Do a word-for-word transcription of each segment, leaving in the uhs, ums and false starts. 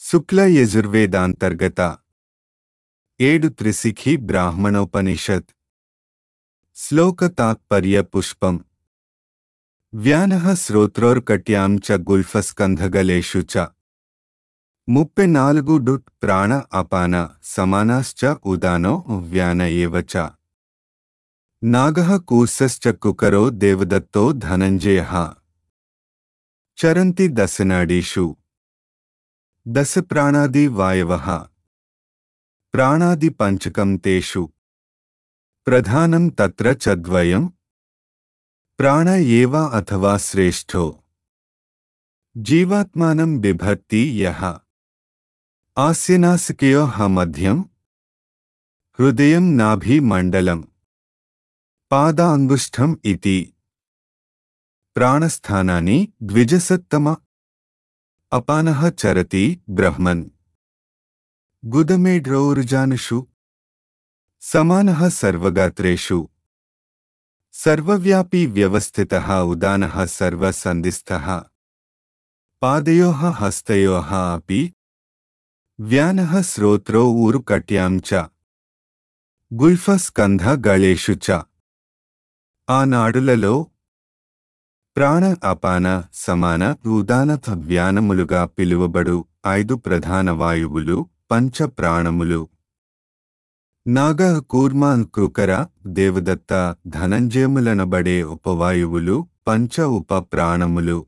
శుక్ల యజుర్వేదాంతర్గత ఏడు త్రిశిఖి బ్రాహ్మణోపనిషత్ శ్లోక తాత్పర్య పుష్పం వ్యానః శ్రోత్రోర్కట్యాం చ గుల్ఫస్కంధగలేషు చ ముప్పై నాలుగు డుట్ ప్రాణ అపాన సమానాశ్చ ఉదానో వ్యాన ఏవ చ నాగః కూర్సశ్చ కుకరో దేవదత్తో ధనంజయః చరంతి దశనాడీషు దశ ప్రాణాది వాయవః ప్రాణాది పంచకం తేషు ప్రధానం తత్ర చద్వయం ప్రాణ ఏవ అథవా శ్రేష్ఠో జీవాత్మానం బిభర్తి యః ఆస్యనాసికయోః మధ్యం హృదయం నాభి మండలం పాదాంగుష్ఠం ఇతి ప్రాణస్థానాని ద్విజసత్తమ అపానః చరతి బ్రహ్మన్ గుదమేఢ్రౌర్జానుషు సమానః సర్వగాత్రేషు సర్వవ్యాపీ వ్యవస్థితః ఉదానః సర్వసంధిస్థః పాదయోః హస్తయోః అపి వ్యానః శ్రోత్రో ఊరుకట్యాం చ గుల్ఫస్కంధ గళేషు చ ఆ నాడులలో ప్రాణ అపాన సమాన ఉదానథ వ్యానములుగా పిలువబడు ఐదు ప్రధాన వాయువులు పంచ ప్రాణములు నాగ కూర్మ కృకర దేవదత్త ధనంజయములనబడే ఉపవాయువులు పంచ ఉప ప్రాణములు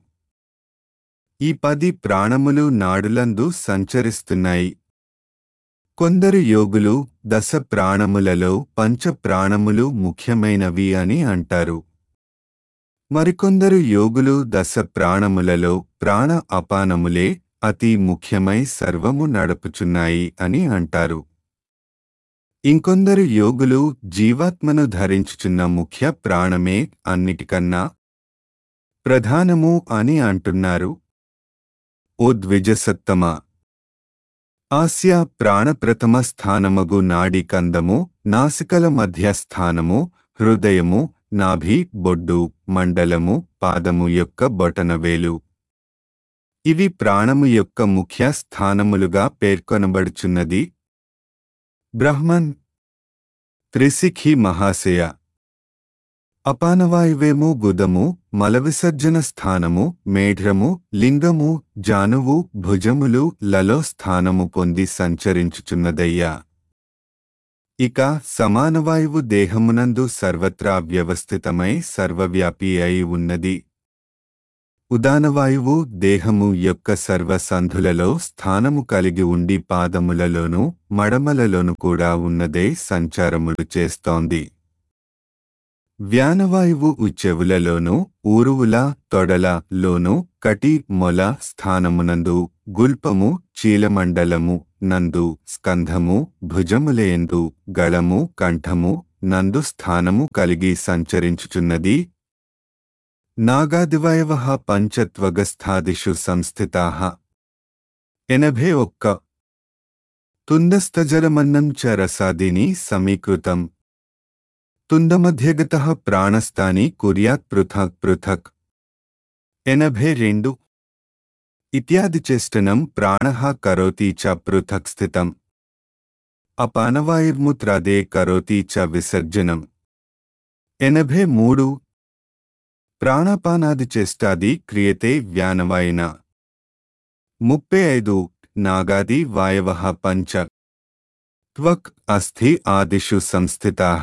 ఈ పది ప్రాణములు నాడులందు సంచరిస్తున్నాయి. కొందరు యోగులు దశ ప్రాణములలో పంచ ప్రాణములు ముఖ్యమైనవి అని అంటారు. మరికొందరు యోగులు దశ ప్రాణములలో ప్రాణ అపానములే అతి ముఖ్యమై సర్వము నడుపుచున్నాయి అని అంటారు. ఇంకొందరు యోగులు జీవాత్మను ధరించుచున్న ముఖ్య ప్రాణమే అన్నిటికన్నా ప్రధానము అని అంటున్నారు. ఓ ద్విజసత్తమ, ఆస్య ప్రాణప్రథమ స్థానమగు నాడి కందము, నాసికల మధ్య స్థానము, హృదయము, నాభి, బొడ్డు, మండలము, పాదము యొక్క బొటనవేలు ఇవి ప్రాణము యొక్క ముఖ్య స్థానములుగా పేర్కొనబడుచున్నది. బ్రహ్మన్ త్రిశిఖి మహాశయ, అపానవాయువేమో గుదము, మలవిసర్జన స్థానము, మేఢ్రము, లింగము, జానువు, భుజములు లలో స్థానము పొంది సంచరించుచున్నదయ్యా. ఇక సమానవాయువు దేహమునందు సర్వత్రా వ్యవస్థితమై సర్వవ్యాపి అయి ఉన్నది. ఉదానవాయువు దేహము యొక్క సర్వసంధులలో స్థానము కలిగి ఉండి పాదములలోనూ మడమలలోను కూడా ఉన్నదే సంచారములు చేస్తోంది. వ్యానవాయువు చెవులలోనూ ఊరువుల తొడల లోను కటి మొల స్థానమునందు, గుల్పము, చీలమండలము నందు, స్కంధము, భుజములయందు, గళము, కంఠము నందు స్థానము కలిగి సంచరించుచున్నది. నాగాదివాయవః పంచత్వగస్థాదిషు సంస్థితాః ఎనభై ఒక్క తుందస్థజలమన్నం చ రసాదిని సమీకృతం తుందమధ్యగతః ప్రాణస్థాని కుర్యాత్ పృథక్ పృథక్ ఎనభై రెండు ఇత్యాది చేష్టనం ప్రాణః కరోతి చ పృథక్ స్థితం అపానవాయుర్ముత్రాదే కరోతి చ విసర్జనం ఎనభై మూడు ప్రాణాపానాది చేష్టాది క్రియతే వ్యానవాయున ముప్పై ఐదు నాగాది వాయవః పంచ త్వక్ అస్థి ఆదిషు సంస్థితాః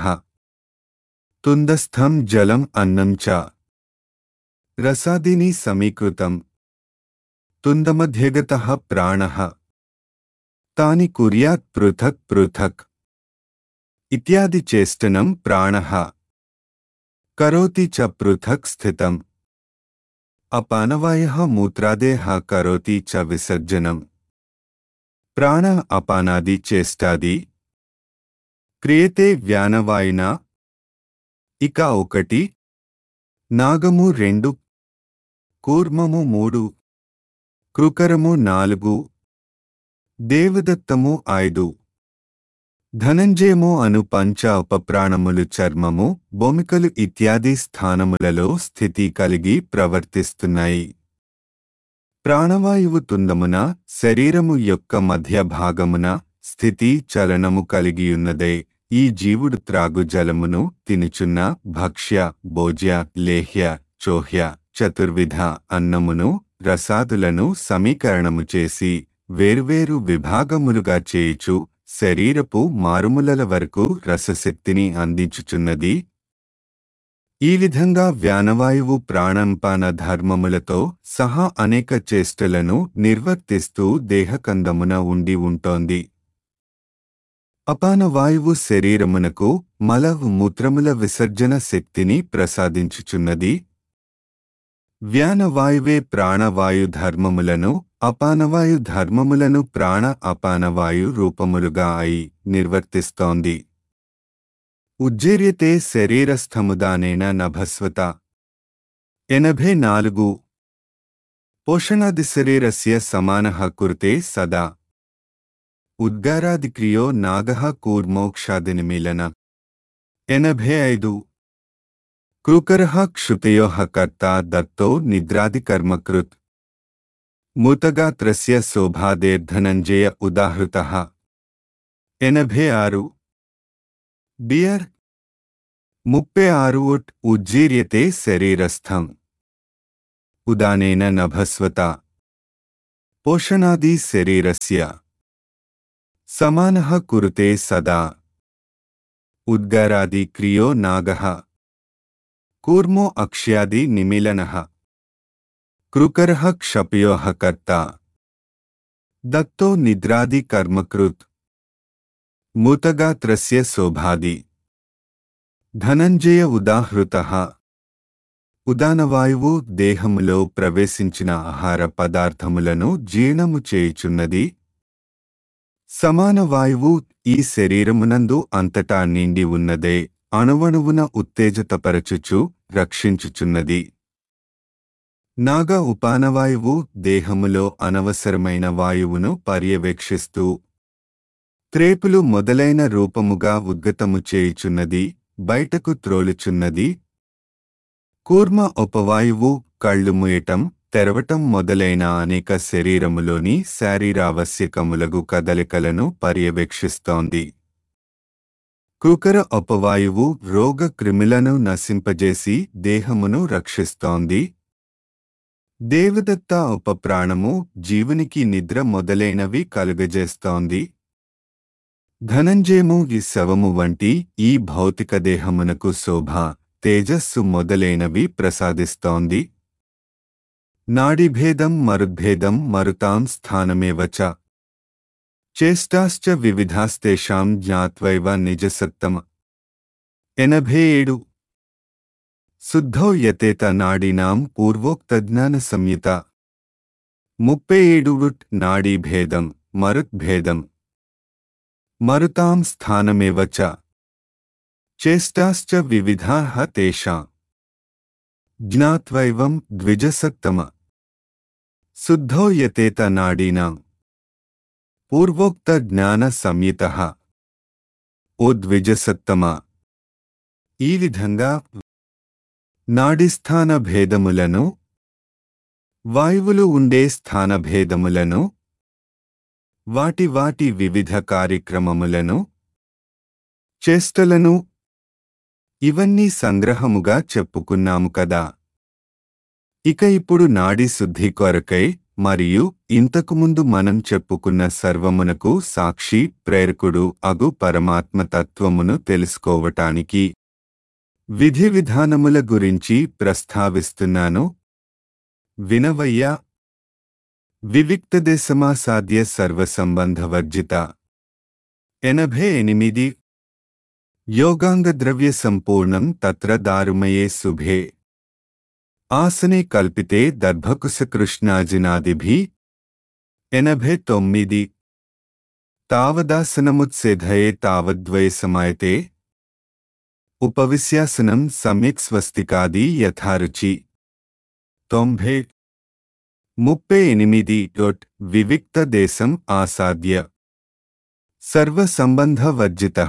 తుందస్థం జలం అన్నం చ రసాదిని సమీకృతం తుందమధ్యగతః ప్రాణః తాని కుర్యాత్ పృథక్ పృథక్ ఇత్యాది చేష్టనం ప్రాణః కరోతి చ పృథక్ స్థితం అపానవాయః మూత్రాదేః కరోతి చ విసర్జనం ప్రాణ అపానాది చేష్టాది క్రియతే వ్యానవాయునా. ఇక ఒకటి నాగము రెండు, కూర్మము మూడు, కృకరము నాలుగు, దేవదత్తము ఐదు, ధనంజయము అను పంచ ఉపప్రాణములు చర్మము, బొమికలు ఇత్యాది స్థానములలో స్థితి కలిగి ప్రవర్తిస్తున్నాయి. ప్రాణవాయువు తుందమున శరీరము యొక్క మధ్య భాగమున స్థితి చలనము కలిగియున్నదే ఈ జీవుడు త్రాగు జలమును తినుచున్న భక్ష్య భోజ్య లేహ్య చోహ్య చతుర్విధ అన్నమును రసాదులను సమీకరణము చేసి వేర్వేరు విభాగములుగా చేయుచు శరీరపు మారుములల వరకు రసశక్తిని అందించుచున్నది. ఈ విధంగా వ్యానవాయువు ప్రాణంపాన ధర్మములతో సహా అనేక చేష్టలను నిర్వర్తిస్తూ దేహకందమున ఉండి ఉంటోంది. అపానవాయువు శరీరమునకు మల మూత్రముల విసర్జన శక్తిని ప్రసాదించుచున్నది. వ్యానవాయువే ప్రాణవాయు ధర్మములను అపానవాయు ధర్మములను ప్రాణ అపానవాయు రూపములుగా అయి నిర్వర్తిస్తోంది. ఉజ్జీర్యతే శరీరస్థముదానేన నభస్వత. ఎనభై నాలుగు. పోషణాది శరీరస్య సమానః కురుతే సదా. ఉద్గారాదిక్రియో నాగః కూర్మోక్షాదినిమీలన. ఎనభై ఐదు. కృకరః క్షుతయోః కర్తా దత్తో నిద్రాదికర్మకృత్. మూతగాత్రస్య శోభాదేర్ధనంజయ ఉదాహృతః. ఎనభై ఆరు. బియర్. ముప్పై ఆరు. ఉట్ ఉజ్జీర్యతే శరీరస్థం ఉదానేన నభస్వత. పోషణాది శరీరస్య సమానః కురుతే సదా. ఉద్గారాది క్రియో నాగః కూర్మో అక్ష్యాది నిమిలనః. కృకరః క్షపయోః కర్తా దత్తో నిద్రాది కర్మకృత్. మూతగాత్రస్య శోభాది ధనంజయ ఉదాహృతః. ఉదానవాయువు దేహములో ప్రవేశించిన ఆహార పదార్థములను జీర్ణము చేయుచున్నది. సమాన వాయువు ఈ శరీరమునందు అంతటా నిండి ఉన్నదే అణువణువున ఉత్తేజతపరచుచు రక్షించుచున్నది. నాగ ఉపానవాయువు దేహములో అనవసరమైన వాయువును పర్యవేక్షిస్తూ త్రేపులు మొదలైన రూపముగా ఉద్గతము చేయుచున్నది, బయటకు త్రోలుచున్నది. కూర్మ ఉపవాయువు కళ్ళు మూయటం తెరవటం మొదలైన అనేక శరీరములోని శారీరావశ్యకములగు కదలికలను పర్యవేక్షిస్తోంది. కృకర ఉపవాయువు రోగ క్రిములను నశింపజేసి దేహమును రక్షిస్తోంది. దేవదత్త ఉపప్రాణము జీవునికి నిద్ర మొదలైనవి కలుగజేస్తోంది. ధనంజయము ఈ శవము వంటి ఈ భౌతిక దేహమునకు శోభ తేజస్సు మొదలైనవి ప్రసాదిస్తోంది. నాడీభేదం మరుద్భేదం మరుతాం స్థానమేవచ. చేష్టాశ్చ వివిధాస్తేషాం జ్ఞాత్వైవ నిజసత్తమ. ఎనభై ఏడు. శుద్ధో యతేత నాడీనాం పూర్వోక్తజ్ఞాన సంయుత. ముప్పై ఏడు. నాడీభేదం మరుద్భేదం మరుతాం స్థానమేవచ. చేష్టాశ్చ వివిధాః తేషాం జ్ఞాత్వైవం ద్విజసత్తమ. శుద్ధో యతేత నాడీనాం పూర్వోక్త జ్ఞాన సంయుతః. ఓ ద్విజసత్తమ. ఈ విధంగా నాడీస్థాన భేదములను, వాయువులు ఉండే స్థాన భేదములను, వాటి వాటి వివిధ కార్యక్రమములను, చేష్టలను ఇవన్నీ సంగ్రహముగా చెప్పుకున్నాము కదా. ఇక ఇప్పుడు నాడీ శుద్ధి కొరకై మరియు ఇంతకుముందు మనం చెప్పుకున్న సర్వమునకు సాక్షి ప్రేరకుడు అగు పరమాత్మ తత్వమును తెలుసుకోవటానికి విధి విధానముల గురించి ప్రస్తావిస్తున్నాను. వినవయ్యా. వివిక్తదేశమాసాద్య సర్వసంబంధవర్జిత. ఎనభై ఎనిమిది. యోగాంగద్రవ్య సంపూర్ణం తత్ర దారుమయే శుభే. ఆసనే కల్పితే దర్భకుశకృష్ణాజినాదిభి. ఎనభై తొమ్మిది. తావదాసనముత్సేధయే తావద్వయసమాయతే. ఉపవిశ్యాసనం సమ్యక్ స్వస్తికాది యథారుచి. తొంభై. ముప్పై ఎనిమిది. వివిక్త దేశం ఆసాద్య సర్వసంబంధ వర్జితః.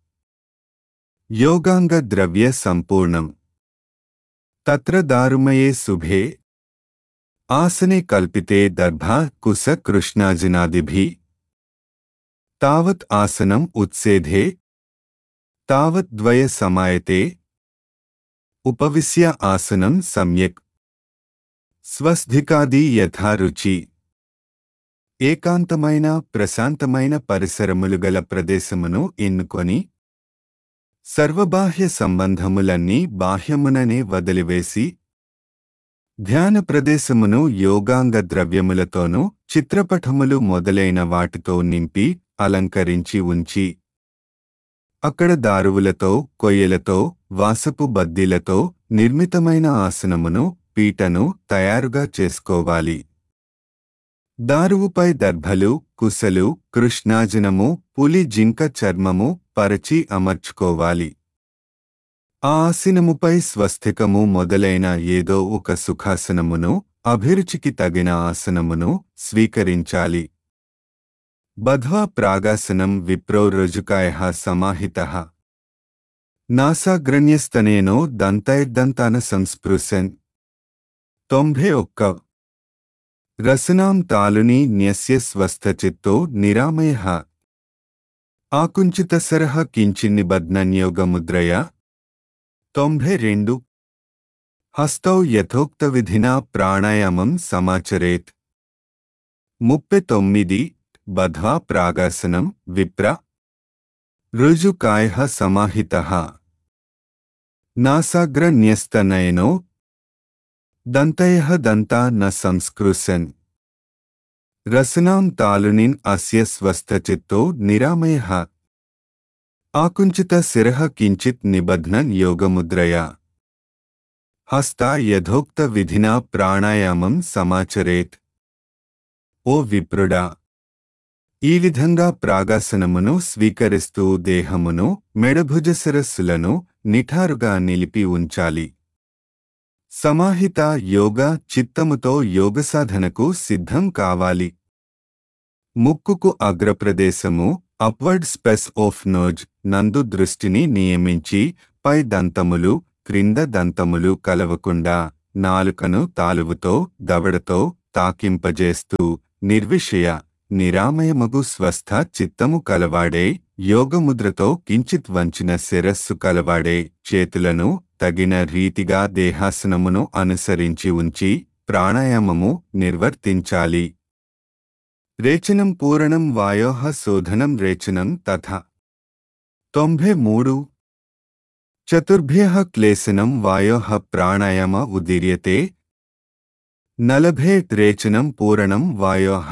యోగాంగ ద్రవ్య సంపూర్ణం తత్ర దారుమయే శుభే. ఆసనే కల్పితే దర్భా కుశ కృష్ణాజినాదిభిః తావత్ ఆసనం ఉత్సేధే తావత్ ద్వయ సమాయతే ఉపవిశ్య ఆసనం సమ్యక్ స్వస్ధికాది యథా రుచి. ఏకాంతమైన ప్రశాంతమైన పరిసరములు గల ప్రదేశమును ఎన్నుకొని సర్వబాహ్య సంబంధములన్నీ బాహ్యముననే వదిలివేసి ధ్యాన ప్రదేశమును యోగాంగ ద్రవ్యములతోనూ చిత్రపటములు మొదలైన వాటితో నింపి అలంకరించి ఉంచి అక్కడ దారువులతో కొయ్యలతో వాసపు బద్దీలతో నిర్మితమైన ఆసనమును పీటను తయారుగా చేసుకోవాలి. దారువుపై దర్భలు కుశలు కృష్ణాజనము పులి జింక చర్మము పరచి అమర్చుకోవాలి. ఆ ఆసనముపై స్వస్తికము మొదలైన ఏదో ఒక సుఖాసనమును అభిరుచికి తగిన ఆసనమును స్వీకరించాలి. బధ్వా ప్రాగాసనం విప్రో రుజుకాయః సమాహితః నాసాగ్రణ్యస్తనేనో దంతైర్దంతాన సంస్పృశన్. తొంభై ఒక్క రసనాం తాలుని న్యస్య స్వస్థచిత్తో నిరామయః ఆకుంచితసరః కించిన్నిబధ్నన్యోగముద్రయా. తొంభై రెండు హస్తౌ యథోక్త విధినా ప్రాణాయామం సమాచరేత్. ముప్పై తొమ్మిది బధ్వా ప్రాగాసనం విప్ర రుజుకాయః సమాహితః నాసాగ్రన్యస్తనయనో దంతయః దంతా న సంస్కృశన్. రసనాం తాలునిన్ అస్య స్వస్థచిత్తో నిరామయః ఆకుంచిత శిరః కించిత్ నిబధ్నన్ యోగముద్రయా. హస్తా యథోక్త విధినా ప్రాణాయామం సమాచరేత్. ఓ విప్రుడా, ఈ విధంగా ప్రాగాసనమును స్వీకరిస్తూ దేహమును మెడభుజశిరస్సులను నిఠారుగా నిలిపి ఉంచాలి. సమాహిత యోగ చిత్తముతో యోగసాధనకు సిద్ధం కావాలి. ముక్కుకు అగ్రప్రదేశము అప్వర్డ్ స్పెస్ ఆఫ్ నోజ్ నందు దృష్టిని నియమించి పై దంతములు క్రింద దంతములు కలవకుండా నాలుకను తాలువుతో దవడతో తాకింపజేస్తూ నిర్విషయ నిరామయమగు స్వస్థ చిత్తము కలవాడే యోగముద్రతో కించిత్ వంచిన శిరస్సు కలవాడే చేతులను తగిన రీతిగా దేహాసనమును అనుసరించి ఉంచి ప్రాణాయామము నిర్వర్తించాలి. రేచనం పూరణం వాయోః శోధనం రేచనం తథా. తొంభై మూడు చతుర్భ్యః క్లేశనం వాయోః ప్రాణాయామ ఉదీర్యతే. నలభై రేచనం పూరణం వాయోః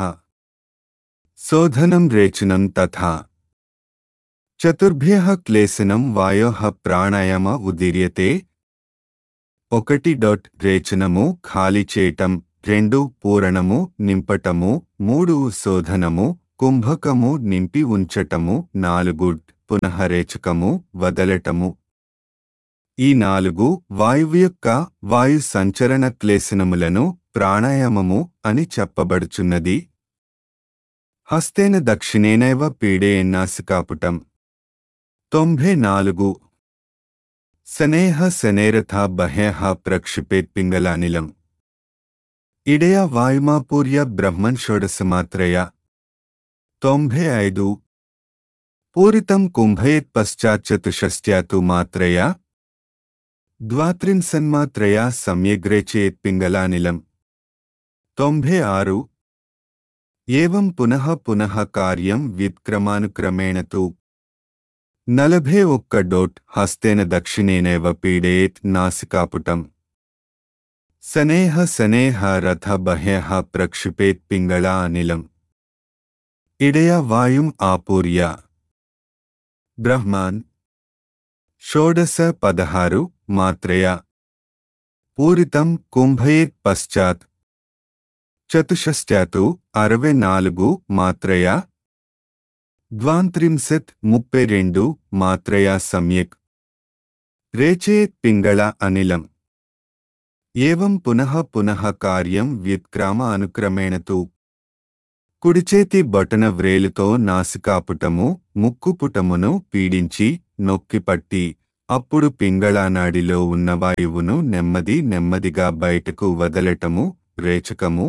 శోధనం రేచనం తథా. చతుర్భ్యః క్లేశనం వాయోః ప్రాణాయామ ఉదీర్యతే. ఒకటి డొట్ రేచనము ఖాళీ చేయటం, రెండు పూరణము నింపటము, మూడు శోధనము కుంభకము నింపి ఉంచటము, నాలుగు పునః రేచకము వదలటము. ఈ నాలుగు వాయువు యొక్క వాయు సంచరణ క్లేశనములను ప్రాణాయామము అని చెప్పబడుచున్నది. హస్తేన దక్షిణేనైవ పీడేయన్నాసికాపుటం. తొంభై నాలుగు శనేహ శనేరథా బహ్యః ప్రక్షిపేత్ పింగళానిలం. ఇడయ వాయుమాపూర్య బ్రహ్మన్ షోడశమాత్రయ. తొంభై ఐదు పూరితం కుంభయేత్ పశ్చాచ్చతుషష్ట్యాతు మాత్రయా ద్వాత్రిన్సన్మాత్రయా సమ్యగ్రేచేత్ పింగళానిలం. తొంభై ఆరు ఏవం పునః పునః కార్యం వ్యుత్క్రమానుక్రమేణ తు. నలభై ఒక్క డోట్ హస్తేన దక్షిణేనైవ పీడేత్ నాసికాపుటం. శనేహ శనేహ రథ బహ్యః ప్రక్షిపేత్ పింగళా అనిలం. ఇడయ వాయుం ఆపూర్య. బ్రహ్మాన్ షోడశ పదహారు మాత్రయా పూరితం కుంభయేత్ పశ్చాత్ చతుషష్ట్యాతు అరవై నాలుగు మాత్రయా ద్వాంత్రింశత్ ముప్పై రెండు మాత్రయా సమ్యక్ రేచేత్ పింగళ అనిలం. ఏవం పునః పునః కార్యం వ్యుత్క్రామ అనుక్రమేణ తు. కుడిచేతి బొటన వ్రేలుతో నాసికాపుటము ముక్కుపుటమును పీడించి నొక్కిపట్టి అప్పుడు పింగళానాడిలో ఉన్న వాయువును నెమ్మది నెమ్మదిగా బయటకు వదలటము రేచకము.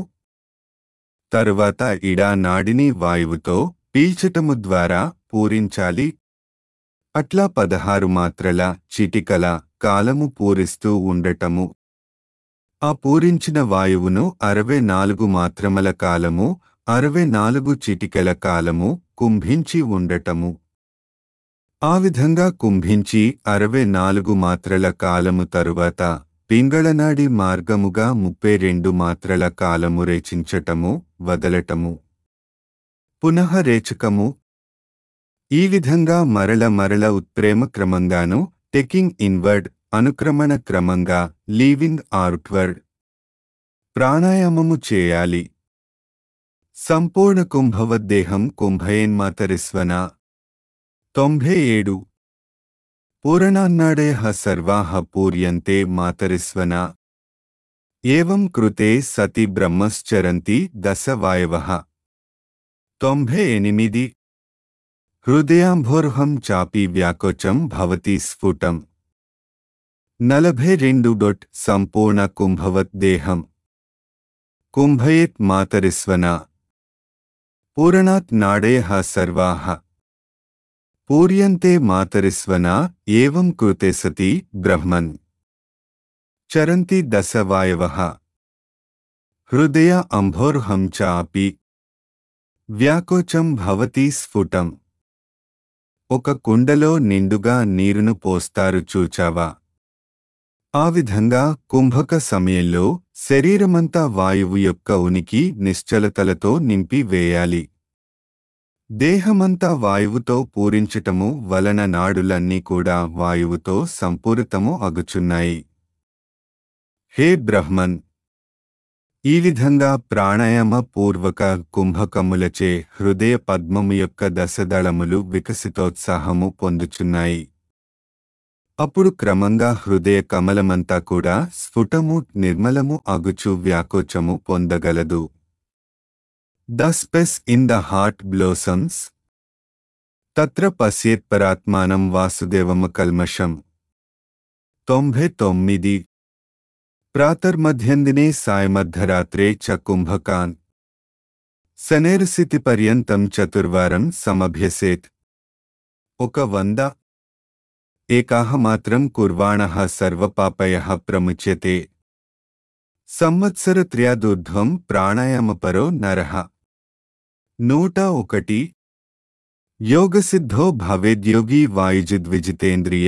తరువాత ఇడా నాడిని వాయువుతో పీల్చటము ద్వారా పూరించాలి. అట్లా పదహారు మాత్రల చిటికల కాలము పూరిస్తూ ఉండటము. ఆ పూరించిన వాయువును అరవై నాలుగు మాత్రముల కాలము, అరవై నాలుగు చిటికెల కాలము కుంభించి ఉండటము. ఆ విధంగా కుంభించి అరవై నాలుగు మాత్రల కాలము తరువాత పింగళనాడి మార్గముగా ముప్పై రెండు మాత్రల కాలము రేచించటము, వదలటము. పునః రేచకము. ఈ విధంగా మరల మరల ఉత్ప్రేమ క్రమంగాను, టేకింగ్ ఇన్వర్డ్ అనుక్రమణ క్రమంగా, లీవింగ్ అవుట్వర్డ్ ప్రాణాయామము చేయాలి. సంపూర్ణ కుంభవద్దేహం కుంభయేన్మాతరిస్వన. తొంభై ఏడు. పూరణాన్నాడయః సర్వాః పూర్యంతే మాతరిస్వన. ఏవం కృతే సతి బ్రహ్మశ్చరంతి దశ వాయవః. తొంభై ఎనిమిది. హృదయాంభోర్హం చాపి వ్యాకోచం భవతి స్ఫుటం. నలభై రెండు. సంపూర్ణ కుంభవత్ దేహం కుంభయేత్ మాతరిస్వన. పూరణాత్ నాడయః సర్వాః పూర్యంతే మాతరిస్వన. ఏవం కృతే సతి బ్రహ్మన్ చరంతి దశ వాయవః. హృదయ అంభోర్హం చాపి వ్యాకోచం భవతి స్ఫుటం. ఒక కుండలో నిండుగా నీరును పోస్తారు చూచావా? ఆ విధంగా కుంభక సమయంలో శరీరమంతా వాయువు యొక్క ఉనికి నిశ్చలతలతో నింపి వేయాలి. దేహమంతా వాయువుతో పూరించటము వలన నాడులన్నీ కూడా వాయువుతో సంపూరితము అగుచున్నాయి. హే బ్రహ్మన్! ఈ విధంగా ప్రాణాయామ పూర్వక కుంభకములచే హృదయ పద్మము యొక్క దశదళములు వికసితోత్సాహము పొందుచున్నాయి. అప్పుడు క్రమంగా హృదయ కమలమంతా కూడా స్ఫుటము నిర్మలము అగుచు వ్యాకోచము పొందగలదు. The space in the heart blossoms. తత్ర పశ్యేత్ పరాత్మానం వాసుదేవమకల్మషం. తొంభై తొమ్మిది. ప్రాతర్మధ్యందినే సాయమర్ధరాత్రే చ కుంభకాన్ శనేర్సితి పర్యంతం చతుర్వారం సమభ్యసేత్. ఒక వంద. ఏకాహ మాత్రం కుర్వాణః సర్వపాపయః ప్రముచ్యతే. సంవత్సరత్రయాదూర్ధ్వం ప్రాణాయామపరో నరః. నూట ఒకటి. యోగసిద్ధో భవేద్యోగి వాయుజిద్విజితేంద్రియ.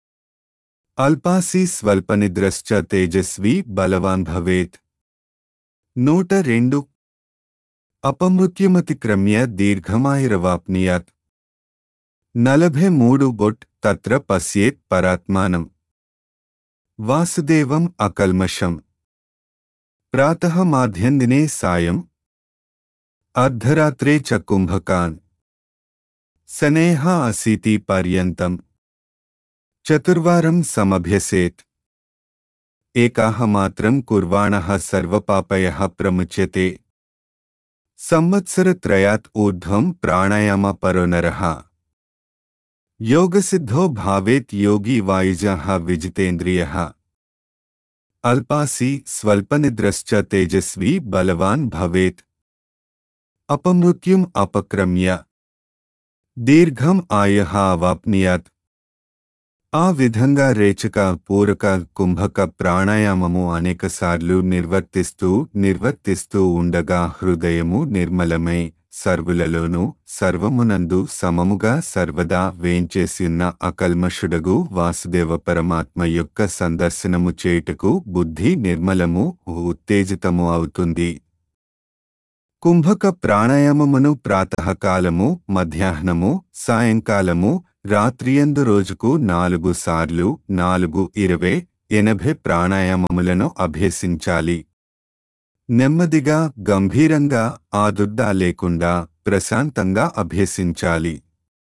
అల్పాసి స్వల్పనిద్రశ్చ తేజస్వి బలవాన్ భవేత్. నూట రెండు. అపమృత్యుమతిక్రమ్య దీర్ఘమాయురవాప్నుయాత్. నలభై మూడు. బొట్ తత్ర పశ్యేత్ పరాత్మానం వాసుదేవం అకల్మషం. ప్రాతః మాధ్యందినే సాయం అర్ధరాత్రే చ కుంభకాన్ శనేః అసీతి పర్యంతం చతుర్వారం సమభ్యసేత్. ఏకాహ మాత్రం కుర్వాణః సర్వపాపయః ప్రముచ్యతే. సంవత్సరత్రయాత్ ఊర్ధ్వం ప్రాణాయామ పరో నరః. యోగసిద్ధో భావేత్ యోగి వాయుజః విజితేంద్రియః. అల్పాసి స్వల్పనిద్రశ్చ తేజస్వి బలవాన్ భవేత్. అపమృత్యుం అపక్రమ్య దీర్ఘం ఆయః అవాప్నుయాత్. ఆ విధంగా రేచక పూరక కుంభక ప్రాణాయామము అనేకసార్లు నిర్వర్తిస్తూ నిర్వర్తిస్తూ ఉండగా హృదయము నిర్మలమై సర్వులలోనూ సర్వమునందు సమముగా సర్వదా వేంచేసియున్న అకల్మషుడగు వాసుదేవ పరమాత్మ యొక్క సందర్శనము చేయుటకు బుద్ధి నిర్మలము ఉత్తేజితము అవుతుంది. కుంభక ప్రాణాయామమును ప్రాతకాలము, మధ్యాహ్నము, సాయంకాలము, రాత్రియందు రోజుకు నాలుగు సార్లు నాలుగు ఇరవై ఎనభై ప్రాణాయామములను అభ్యసించాలి. నెమ్మదిగా గంభీరంగా ఆదుర్దా లేకుండా ప్రశాంతంగా అభ్యసించాలి.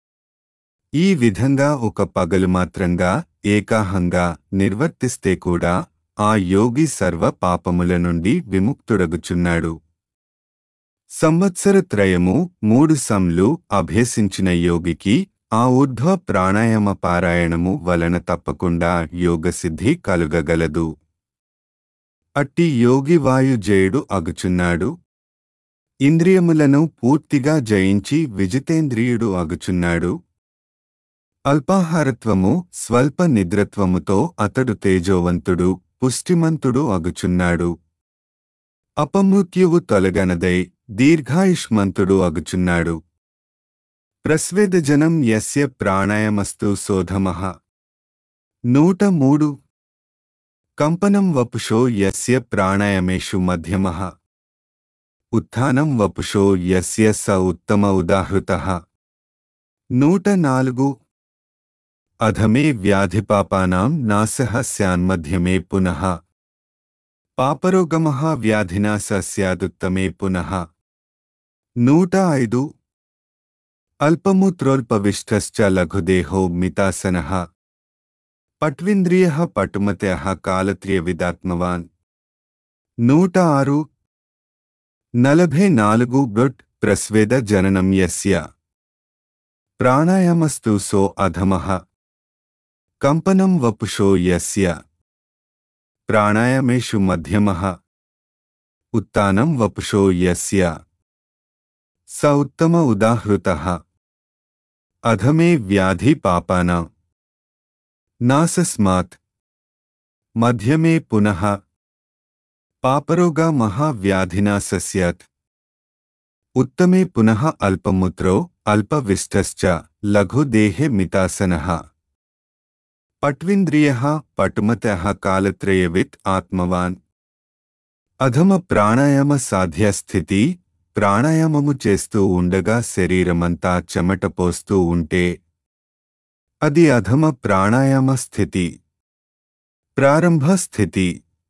ఈ విధంగా ఒక పగలు మాత్రంగా ఏకాహంగా నిర్వర్తిస్తే కూడా ఆ యోగి సర్వ పాపముల నుండి విముక్తుడగుచున్నాడు. సంవత్సరత్రయము మూడు సంలు అభ్యసించిన యోగికి ఆ ఊర్ధ్వ ప్రాణాయామ పారాయణము వలన తప్పకుండా యోగసిద్ధి కలుగగలదు. అట్టి యోగి వాయుజేయుడు అగుచున్నాడు. ఇంద్రియములను పూర్తిగా జయించి విజితేంద్రియుడు అగుచున్నాడు. అల్పాహారత్వము స్వల్ప నిద్రత్వముతో అతడు తేజోవంతుడు పుష్టిమంతుడు అగుచున్నాడు. అపమృత్యువు తొలగనదై దీర్ఘాయుష్మంతుడు అగుచున్నాడు. ప్రస్వేదజనం యస్య ప్రాణాయామస్తు శోధమః. నూట మూడు. కంపనం వపుషో యస్య ప్రాణాయామేషు మధ్యమః. ఉత్థానం వపుషో యస్య స ఉత్తమ ఉదాహృతః. నూట నాలుగు. అధమే వ్యాధిపాపానాం నాశః స్యాన్మధ్యమే పునః. పాపరోగమః వ్యాధినా స స్యాదుత్తమే పునః. నూట ఐదు. అల్పమూత్రోల్పవిష్టశ్చ లఘుదేహో మితాసనః. పట్వింద్రియః పటుమతయః కాలత్రియవిదాత్మవాన్. నూట ఆరు. నలభై నాలుగు. బ్రుట్ ప్రస్వేద జననం యస్య ప్రాణాయామస్తు సో అధమః. కంపనం వపుషో యస్య ప్రాణాయామేషు మధ్యమః. ఉత్తానం వపుషో యస్య స ఉత్తమ ఉదాహృతః. అధమే వ్యాధి పాపానాం నాశస్మాత్. మధ్యమే పునః. పాపరోగా మహావ్యాధినా సస్యాత్. ఉత్తమే పునః అల్పమూత్రో అల్పవిష్టశ్చ లఘుదేహే మితాసనః. పట్వింద్రియః పటుమతయః కాలత్రయవిత్ ఆత్మవాన్. అధమ ప్రాణాయామ సాధ్య స్థితి. ప్రాణాయామము చేస్తూ ఉండగా శరీరమంతా చెమట పోస్తూ ఉంటే అది అధమ ప్రాణాయామ స్థితి. ప్రారంభ స్థితి.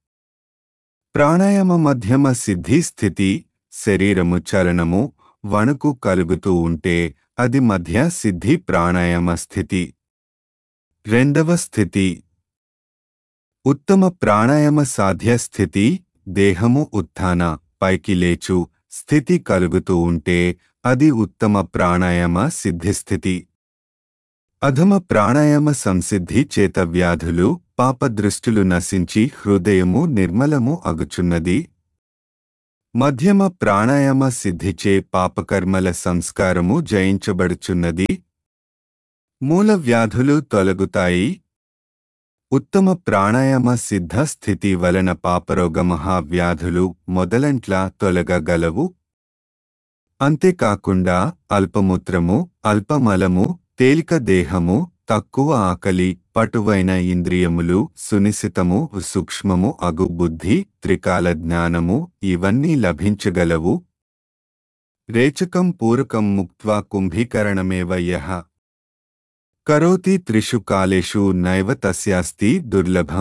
ప్రాణాయామ మధ్యమ సిద్ధి స్థితి. శరీరము చలనము వణుకు కలుగుతూ ఉంటే అది మధ్య సిద్ధి ప్రాణాయామ స్థితి. రెండవ స్థితి. ఉత్తమ ప్రాణాయామ సాధ్య స్థితి. దేహము ఉత్థాన పైకి లేచు స్థితి కలుగుతూ ఉంటే అది ఉత్తమ ప్రాణాయామ సిద్ధిస్థితి. అధమ ప్రాణాయామ సంసిద్ధి చేత వ్యాధులు పాపదృష్టులు నశించి హృదయము నిర్మలము అగుచున్నది. మధ్యమ ప్రాణాయామ సిద్ధిచే పాపకర్మల సంస్కారము జయించబడుచున్నది. మూల వ్యాధులు తొలగుతాయి. ఉత్తమ ప్రాణాయామ సిద్ధ స్థితి వలన పాపరోగ మహావ్యాధులు మొదలంట్లా తొలగగలవు. అంతేకాకుండా అల్పమూత్రము అల్పమలము తేలిక దేహము తక్కువ ఆకలి పటువైన ఇంద్రియములు సునిశితము సూక్ష్మము అగు బుద్ధి త్రికాల జ్ఞానము ఇవన్నీ లభించగలవు. రేచకం పూరకం ముక్త్వా కుంభీకరణమేవ యః కరోతి త్రిషు కాలేషు నైవ తస్యాస్తి దుర్లభం.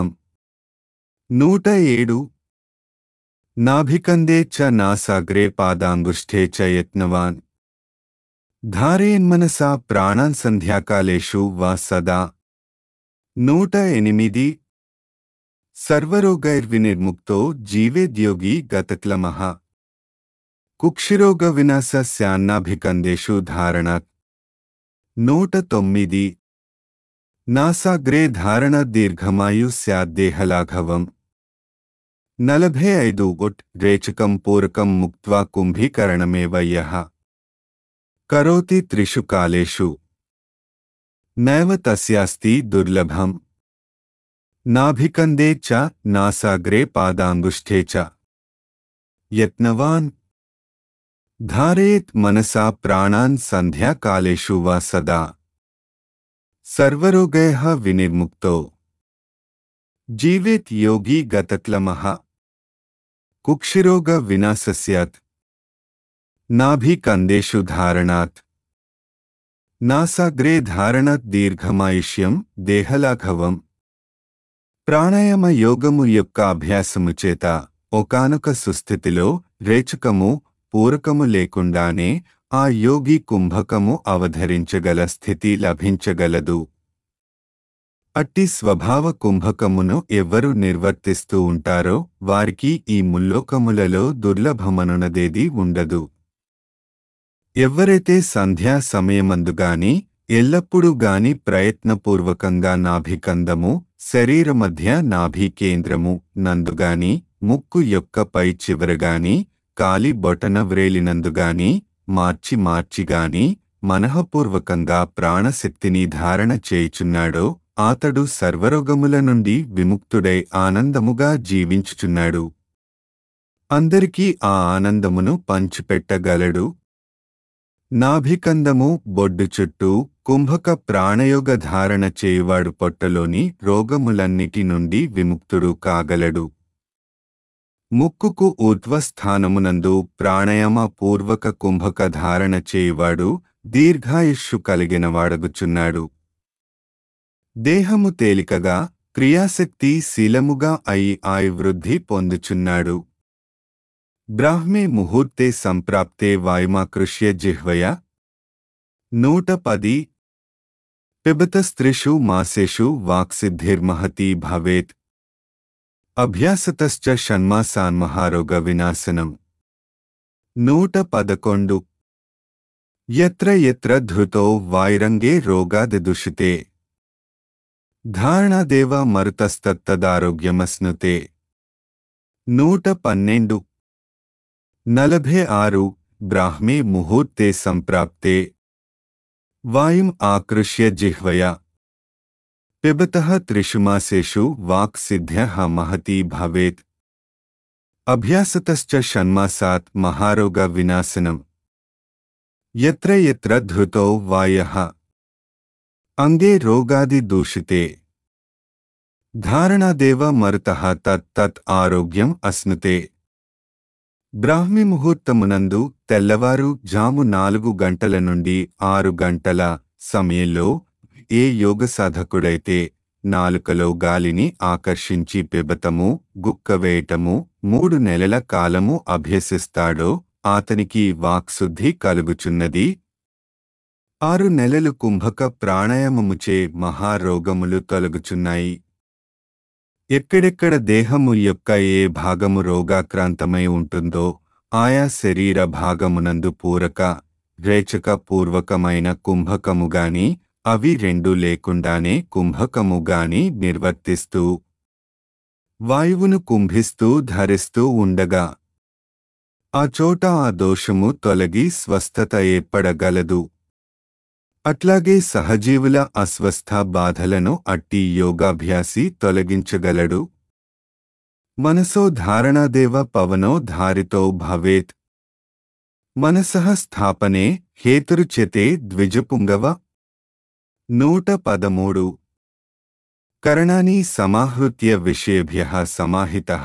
నూట ఏడు. నాభికందే చ నాసాగ్రే పాదాంగుష్ఠే చ యత్నవాన్. ధారయన్మనసా ప్రాణాన్ సంధ్యాకాలేషు వా సదా. నూట ఎనిమిది. సర్వరోగైర్వినిర్ముక్తో జీవేద్యోగి గతక్లమః. కుక్షిరోగ వినాశ స్యాన్నాభికందేషు ధారణాత్. నూట తొమ్మిది. నాసాగ్రే ధారణ దీర్ఘమాయు స్యాద్దేహలాఘవం. నలభై ఐదు. ఉట్ రేచకం పూరకం ముక్త్వా కుంభీకరణమేవ యః కరోతి త్రిషు కాలేషు నైవ తస్యాస్తి దుర్లభం. నాభికందే చ నాసాగ్రే పాదాంగుష్ఠే చ యత్నవాన్. ధారయేత్ మనసా ప్రాణాన్ సంధ్యాకాలేషు వా సదా. సర్వరోగైః వినిర్ముక్తో జీవేత్ యోగి గతక్లమః. కుక్షిరోగ వినాశ స్యాత్. నాభికందేషు ధారణాత్. నాసాగ్రే ధారణాత్ దీర్ఘమాయుష్యం దేహలాఘవం. ప్రాణాయామ యోగము యొక్క అభ్యాసము చేత ఒకానొక సుస్థితిలో రేచకము పూరకము లేకుండానే ఆ యోగి కుంభకము అవధరించగల స్థితి లభించగలదు. అట్టి స్వభావ కుంభకమును ఎవ్వరు నిర్వర్తిస్తూ ఉంటారో వారికి ఈ ముల్లోకములలో దుర్లభమనునదేది ఉండదు. ఎవ్వరైతే సంధ్యా సమయమందుగాని ఎల్లప్పుడూ గాని ప్రయత్నపూర్వకంగా నాభికందము శరీరమధ్య నాభి కేంద్రము నందుగాని ముక్కు యొక్క పై చివరగాని కాలి బొటన వ్రేలినందుగాని మార్చి మార్చిగాని మనఃపూర్వకంగా ప్రాణశక్తిని ధారణ చేయుచున్నాడో అతడు సర్వరోగముల నుండి విముక్తుడై ఆనందముగా జీవించుచున్నాడు. అందరికీ ఆ ఆనందమును పంచిపెట్టగలడు. నాభికందము బొడ్డు చుట్టూ కుంభక ప్రాణయోగ ధారణ చేయువాడు పొట్టలోని రోగములన్నిటి నుండి విముక్తుడు కాగలడు. ముక్కుకు ఊర్ధ్వస్థానమునందు ప్రాణాయామ పూర్వక కుంభక ధారణ చేయువాడు దీర్ఘాయుష్షు కలిగినవాడగుచున్నాడు. దేహము తేలికగా క్రియాశక్తి శీలముగా అయి ఆయువృద్ధి పొందుచున్నాడు. బ్రాహ్మే ముహూర్తే సంప్రాప్తే వాయుమాకృష్య జిహ్వయ. నూట పది. పిబతస్త్రిషు మాసేషు వాక్సిద్ధిర్మహతి భవేత్. అభ్యాసతశ్చ షణ్మాసాన్మహారోగ వినాశనం. నూట పదకొండు. యత్ర యత్ర ధృతో వాయురంగే రోగాదిదుషితే ధారణాదేవ మరుతస్తత్తదారోగ్యమస్నుతే. నూట పన్నెండు. నలభై ఆరు. బ్రాహ్మే ముహూర్తే సంప్రాప్తే వాయుం ఆకృష్య జిహ్వయ. పిబతః త్రిషు మాసేషు వాక్ సిద్ధ్యః మహతి భవేత్. అభ్యాసతశ్చ షణ్మాసాత్ మహారోగ వినాశనం. యత్ర యత్ర ధృతో వాయః అంగే రోగాది దూషితే ధారణాదేవ మరుతః తత్ తత్ ఆరోగ్యం అస్నుతే. బ్రాహ్మీ ముహూర్తమునందు తెల్లవారు జాము నాలుగు గంటల నుండి ఆరు గంటల సమయంలో ఏ యోగ సాధకుడైతే నాలుకలో గాలిని ఆకర్షించి పిబతము గుక్కవేయటము మూడు నెలల కాలము అభ్యసిస్తాడో అతనికి వాక్శుద్ధి కలుగుచున్నది. ఆరు నెలలు కుంభక ప్రాణాయామముచే మహారోగములు తొలగుచున్నాయి. ఎక్కడెక్కడ దేహము యొక్క ఏ భాగము రోగాక్రాంతమై ఉంటుందో ఆయా శరీర భాగమునందు పూరక రేచక పూర్వకమైన కుంభకముగాని అవి రెండు లేకుండానే కుంభకముగాని నిర్వర్తిస్తూ వాయువును కుంభిస్తూ ధరిస్తూ ఉండగా ఆ చోట ఆ దోషము తొలగి స్వస్థత ఏర్పడగలదు. అట్లాగే సహజీవుల అస్వస్థ బాధలను అట్టి యోగాభ్యాసి తొలగించగలడు. మనసో ధారణాదేవ పవనో ధారితో భవేత్. మనసః స్థాపనే హేతురుచ్యతే ద్విజపుంగవ. నూట పదమూడు. కరణాని సమాహృత్య విషయేభ్యః సమాహితః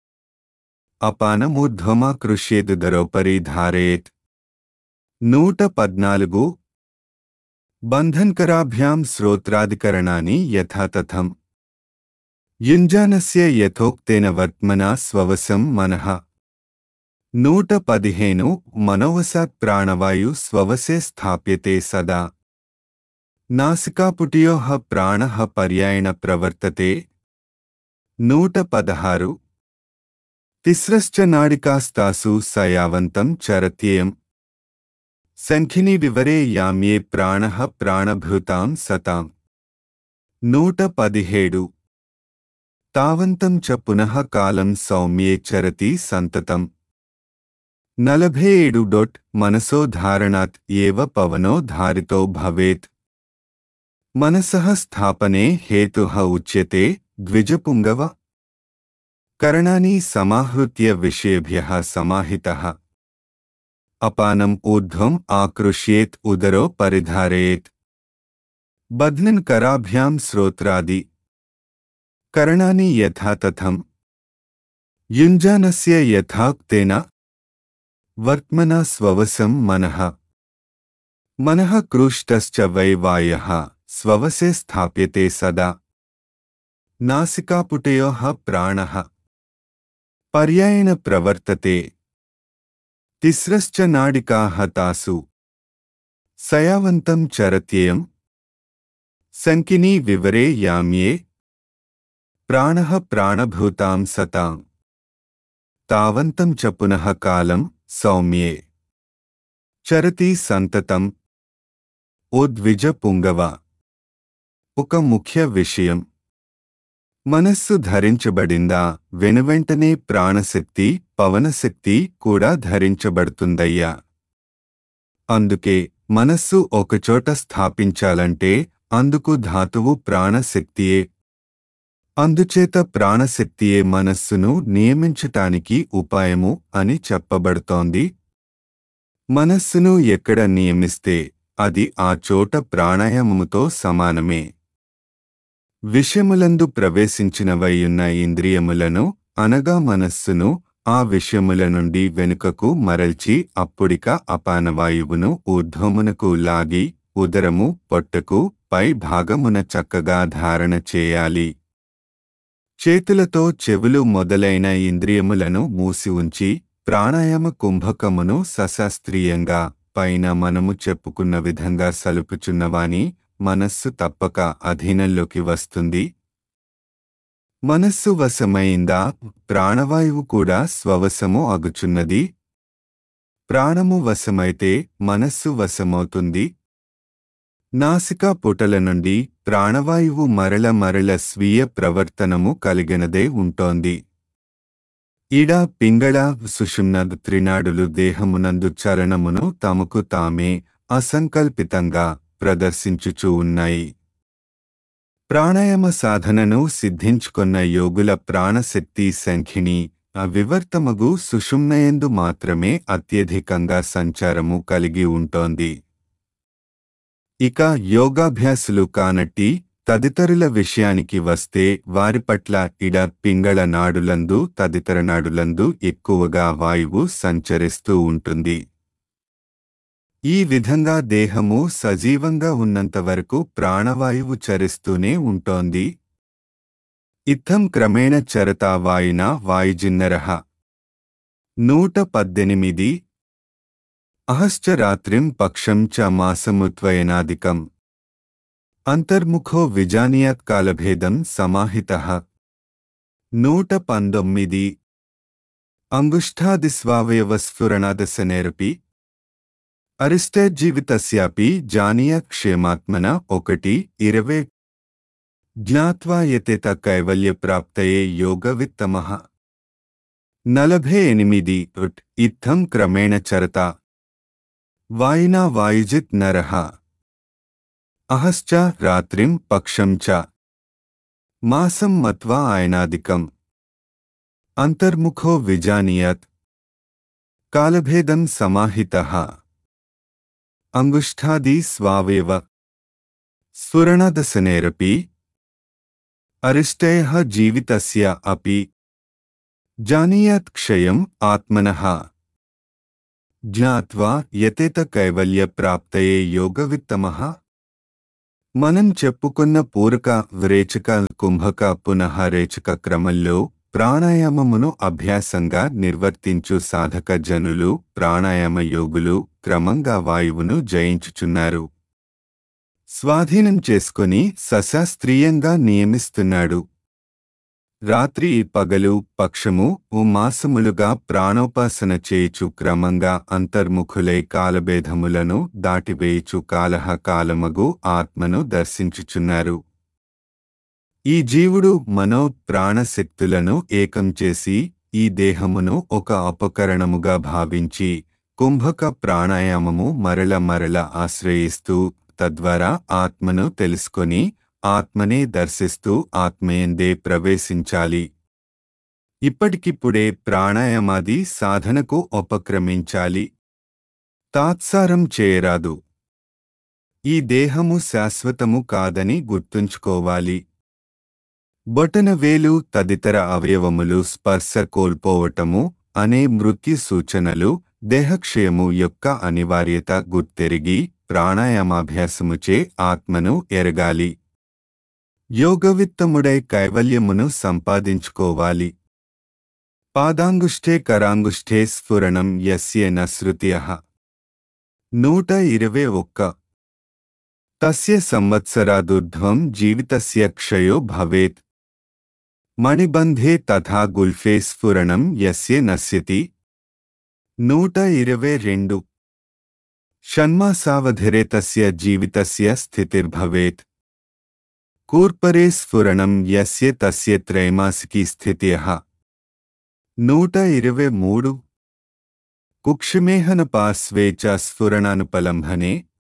అపానమూర్ధ్వమాకృష్యేదుదరోపరి ధారయేత్. నూట పద్నాలుగు. బంధన్కరాభ్యాం శ్రోత్రాదికరణాని యథాతథం యుంజానస్య యథోక్తేన వర్త్మనా స్వవశం మనః. నూట పదిహేను. మనోవసాత్ ప్రాణవాయు స్వవశే స్థాప్యతే సదా. నాసికాపుటయోః ప్రాణః పర్యాయేణ ప్రవర్తతే. నూట పదహారు. తిస్రశ్చ నాడికాస్తాసు సయావంతం చరత్యేయం సంఖిని వివరే యామ్యే ప్రాణః ప్రాణభృతాం సతాం. నూట పదిహేడు. తావంతం చ పునః కాలం సౌమ్యే చరతి సంతతం. నలభై ఏడు. డొట్ మనసో ధారణాత్ ఏవ పవనో ధారితో భవేత్. మనసః స్థాపనే హేతుః ఉచ్యతే ద్విజపుంగవ. కరణాని సమాహృత్య విషయేభ్యః సమాహితః అపానం ఊర్ధ్వం ఆకృష్యేత్ ఉదరో పరిధారయేత్. బధ్నన్ కరాభ్యాం శ్రోత్రాది కరణాని యథాతథం యుంజానస్య యథాక్తేన వర్త్మనా స్వవశం మనః. మనః కృష్టశ్చ వై వాయః స్వవశే స్థాప్యతే సదా. నాసికాపుటయోః ప్రాణః పర్యాయేణ ప్రవర్తతే. తిస్రశ్చ నాడికాః తాసు సయావంతం చరత్యేయం సంకినీ వివరే యామ్యే ప్రాణః ప్రాణభూతాం సతాం. తావంతం చ పునః కాలం సౌమ్యే చరతి సంతతం. ఓ ద్విజ పుంగవ, ఒక ముఖ్య విషయం. మనస్సు ధరించబడిందా వెనువెంటనే ప్రాణశక్తి పవనశక్తి కూడా ధరించబడుతుందయ్యా. అందుకే మనస్సు ఒకచోట స్థాపించాలంటే అందుకు ధాతువు ప్రాణశక్తియే. అందుచేత ప్రాణశక్తియే మనస్సును నియమించటానికి ఉపాయము అని చెప్పబడుతోంది. మనస్సును ఎక్కడ నియమిస్తే అది ఆ చోట ప్రాణాయామముతో సమానమే. విషయములందు ప్రవేశించినవైయున్న ఇంద్రియములను అనగా మనస్సును ఆ విషయముల నుండి వెనుకకు మరల్చి అప్పుడిక అపానవాయువును ఊర్ధ్వమునకు లాగి ఉదరము పొట్టకు పై భాగమున చక్కగా ధారణ చేయాలి. చేతులతో చెవులు మొదలైన ఇంద్రియములను మూసి ఉంచి ప్రాణాయామ కుంభకమును సశాస్త్రీయంగా పైన మనము చెప్పుకున్న విధంగా సలుపుచున్నవాని మనస్సు తప్పక అధీనంలోకి వస్తుంది. మనస్సు వశమైందా ప్రాణవాయువు కూడా స్వవశము అగుచున్నది. ప్రాణము వశమైతే మనస్సు వశమవుతుంది. నాసికా పుటల నుండి ప్రాణవాయువు మరల మరల స్వీయ ప్రవర్తనము కలిగినదే ఉంటోంది. ఇడ పింగళ సుషుమ్న త్రినాడులు దేహమునందు చలనమును తమకు తామే అసంకల్పితంగా ప్రదర్శించుచూ ఉన్నాయి. ప్రాణాయామ సాధనను సిద్ధించుకొన్న యోగుల ప్రాణశక్తి సంఖ్యని అవివర్తమగు సుషుమ్నయందు మాత్రమే అత్యధికంగా సంచారము కలిగి ఉంటోంది. ఇక యోగాభ్యాసులు కానట్టి తదితరుల విషయానికి వస్తే వారి పట్ల ఇడ పింగళ నాడులందు తదితర నాడులందు ఎక్కువగా వాయువు సంచరిస్తూ ఉంటుంది. ఈ విధంగా దేహము సజీవంగా ఉన్నంతవరకు ప్రాణవాయువు చరిస్తూనే ఉంటోంది. ఇత్థం క్రమేణ చరతా వాయునా వాయుజిన్నరః. నూట పద్దెనిమిది. అహశ్చ రాత్రిం పక్షం చ మాసముత్వయనాదికం అంతర్ముఖో విజానీయాత్ కాలభేదం సమాహితః. నూట పంతొమ్మిది. అంగుష్ఠాదిస్వావయవస్ఫురణాదశనేరపి అరిష్టజీవితస్యాపి జానీయ క్షేమాత్మన. ఒకటి ఇరవై. జ్ఞాత్వా యతేత కైవల్యప్రాప్తయే యోగవిత్తమః. నలభై ఎనిమిది. ఇత్థం క్రమేణ చరతా వాయునా వాయుజిత్ నరః. అహశ్చ రాత్రిం పక్షం చ మాసం మత్వా ఆయనాదికం అంతర్ముఖో విజానీయాత్ కాలభేదం సమాహితః. అంగుష్ఠాది స్వావయవ స్ఫురణదశనేరపి అరిష్టయః జీవితస్య అపి జానీయాత్ క్షయం ఆత్మనః. జ్ఞాత్వా యతేత కైవల్య ప్రాప్తయే యోగవిత్తమః. మనం చెప్పుకున్న పూరక రేచక కుంభక పునః రేచక క్రమంలో ప్రాణాయామమును అభ్యాసంగా నిర్వర్తించు సాధక జనులు ప్రాణాయామ యోగులు క్రమంగా వాయువును జయించుచున్నారు. స్వాధీనం చేసుకొని సశాస్త్రీయంగా నియమిస్తున్నాడు. రాత్రి పగలు పక్షము ఓ మాసములుగా ప్రాణోపాసన చేయుచు క్రమంగా అంతర్ముఖులై కాలభేదములను దాటివేయుచు కాలహ కాలమగు ఆత్మను దర్శించుచున్నారు. ఈ జీవుడు మనో ప్రాణశక్తులను ఏకం చేసి ఈ దేహమును ఒక ఉపకరణముగా భావించి కుంభక ప్రాణాయామము మరల మరల ఆశ్రయిస్తూ తద్వారా ఆత్మను తెలుసుకొని ఆత్మనే దర్శిస్తూ ఆత్మయందే ప్రవేశించాలి. ఇప్పటికిప్పుడే ప్రాణాయామాది సాధనకు ఉపక్రమించాలి. తాత్సారం చేయరాదు. ఈ దేహము శాశ్వతము కాదని గుర్తుంచుకోవాలి. బొటనవేలు తదితర అవయవములు స్పర్శ కోల్పోవటము అనే మృత్యు సూచనలు దేహక్షయము యొక్క అనివార్యత గుర్తెరిగి ప్రాణాయామాభ్యాసముచే ఆత్మను ఎరగాలి. యోగవిత్తముడై కైవల్యమును సంపాదించుకోవాలి. పాదాంగుష్ఠే కరాంగుష్ఠే స్ఫురణం యస్య న శృతియః. నూట ఇరవై ఒక్క. తస్య సంవత్సరాదుర్ధ్వం జీవితస్య క్షయో భవేత్. మణిబంధే తథా గుల్ఫే స్ఫురణం యస్య నశ్యతి. నూట ఇరవై రెండు. షణ్మాసావధిరే తస్య జీవితస్య స్థితిర్భవేత్. కూర్పరే స్ఫురణం యస్య తస్య త్రైమాసికీ స్థిత్యః. నూట ఇరవై మూడు. కుక్షిమేహన పార్శ్వే చ స్ఫురణానుపలంభనే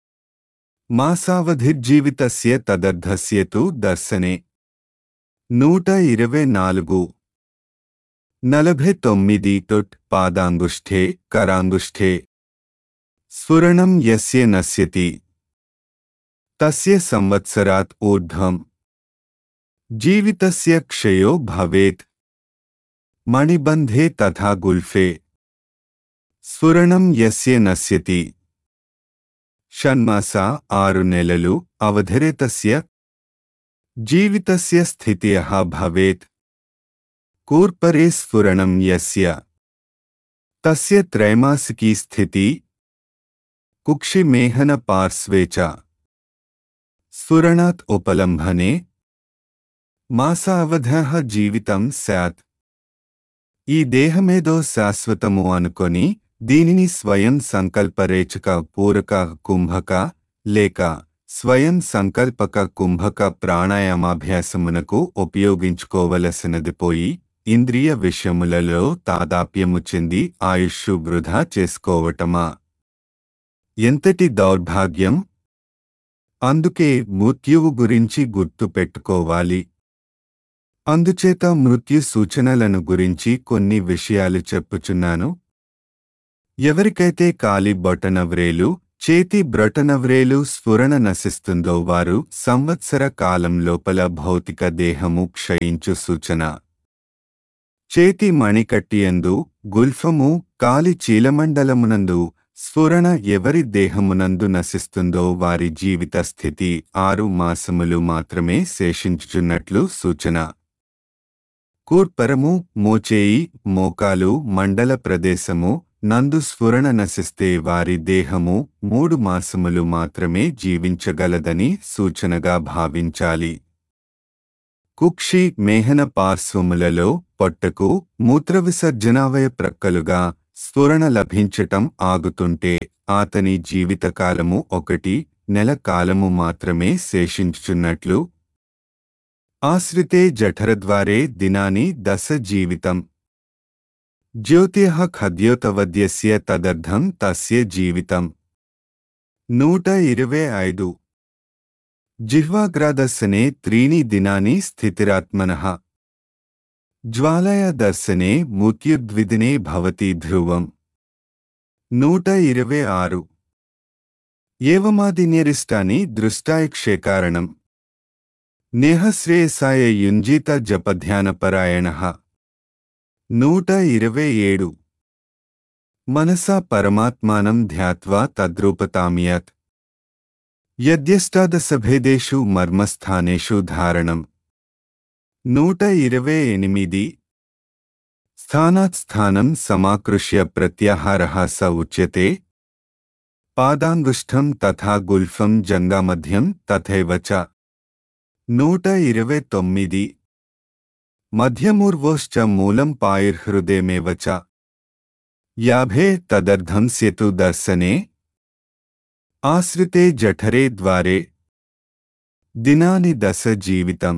మాసావధిర్జీవితస్య తదర్థస్య తు దర్శనే. నూట ఇరవై నాలుగు. నలభై తొమ్మిది. టుట్ పాదాంగుష్ఠే కరాంగుష్ఠే స్ఫురణం యస్య నశ్యతి తస్య సంవత్సరాత్ ఊర్ధ్వం జీవితస్య క్షయో భవేత్. మణిబంధే తథా గుల్ఫే స్ఫురణం యస్య నశ్యతి. షణ్మాసా ఆరు నెలలు అవధిరేతస్య జీవితస్య స్థిత్యః భవేత్. కూర్పరే స్ఫురణం యస్య తస్య త్రైమాసికీ స్థితి. కుక్షిమేహన పార్శ్వే చ స్ఫురణాత్ ఉపలంభనే మాసావధః జీవితం స్యాత్. ఈ దేహమేదో శాశ్వతము అనుకొని దీనిని స్వయం సంకల్పరేచక పూరక కుంభక లేక స్వయం సంకల్పక కుంభక ప్రాణాయామాభ్యాసమునకు ఉపయోగించుకోవలసినది పోయి ఇంద్రియ విషయములలో తాదాప్యము చెంది ఆయుష్షు వృధా చేసుకోవటమా? ఎంతటి దౌర్భాగ్యం! అందుకే మృత్యువు గురించి గుర్తు పెట్టుకోవాలి. అందుచేత మృత్యు సూచనలను గురించి కొన్ని విషయాలు చెప్పుచున్నాను. ఎవరికైతే కాలి బొటనవ్రేలు చేతి బ్రొటనవ్రేలు స్ఫురణ నశిస్తుందో వారు సంవత్సర కాలం లోపల భౌతిక దేహము క్షయించు సూచన. చేతి మణికట్టియందు గుల్ఫము కాలి చీలమండలమునందు స్ఫురణ ఎవరి దేహమునందు నశిస్తుందో వారి జీవిత స్థితి ఆరు మాసములు మాత్రమే శేషించుచున్నట్లు సూచన. కూర్పరము మోచేయి మోకాలు మండల ప్రదేశము నందు స్ఫురణ నశిస్తే వారి దేహము మూడు మాసములు మాత్రమే జీవించగలదని సూచనగా భావించాలి. కుక్షి మేహన పార్శ్వములలో పొట్టకు మూత్రవిసర్జనావయ ప్రక్కలుగా స్ఫురణ లభించటం ఆగుతుంటే అతని జీవితకాలము ఒకటి నెల కాలము మాత్రమే శేషించుచున్నట్లు. ఆశ్రితే జఠరద్వారే దినాని దశ జీవితం. జ్యోతిః ఖద్యోతవద్యస్య తదర్థం తస్య జీవితం. నూట ఇరవై ఐదు. జిహ్వాగ్రాదర్శనే త్రీణి దినాని స్థితిరాత్మనః. జ్వాలయ దర్శనే మృత్యుర్ద్విదినే భవతి ధ్రువం. నూట ఇరవై ఆరు. ఏవమాదిన్యరిష్టాని దృష్టాయక్షేకారణం నేహశ్రేయసాయ యుంజీత జపధ్యానపరాయణః. నూట ఇరవై ఏడు. మనసా పరమాత్మానం ధ్యాత్వా తద్రూపతామియత్. యద్యష్టాదశభేదేషు మర్మస్థానేషు ధారణం. నూట ఇరవై ఎనిమిది. స్థానాత్ స్థానం సమాకృష్య ప్రత్యాహారః స ఉచ్యతే. పాదాంగుష్ఠం తథా గుల్ఫం జంగామధ్యం తథైవ చ. నూట ఇరవై తొమ్మిది. మధ్యమూర్వోశ్చ మూలం పాయుర్హృదయమేవ చ. యాభై. తదర్థం సేతు దర్శనే ఆశ్రితే జఠరే ద్వారే దినాని దశ జీవితం.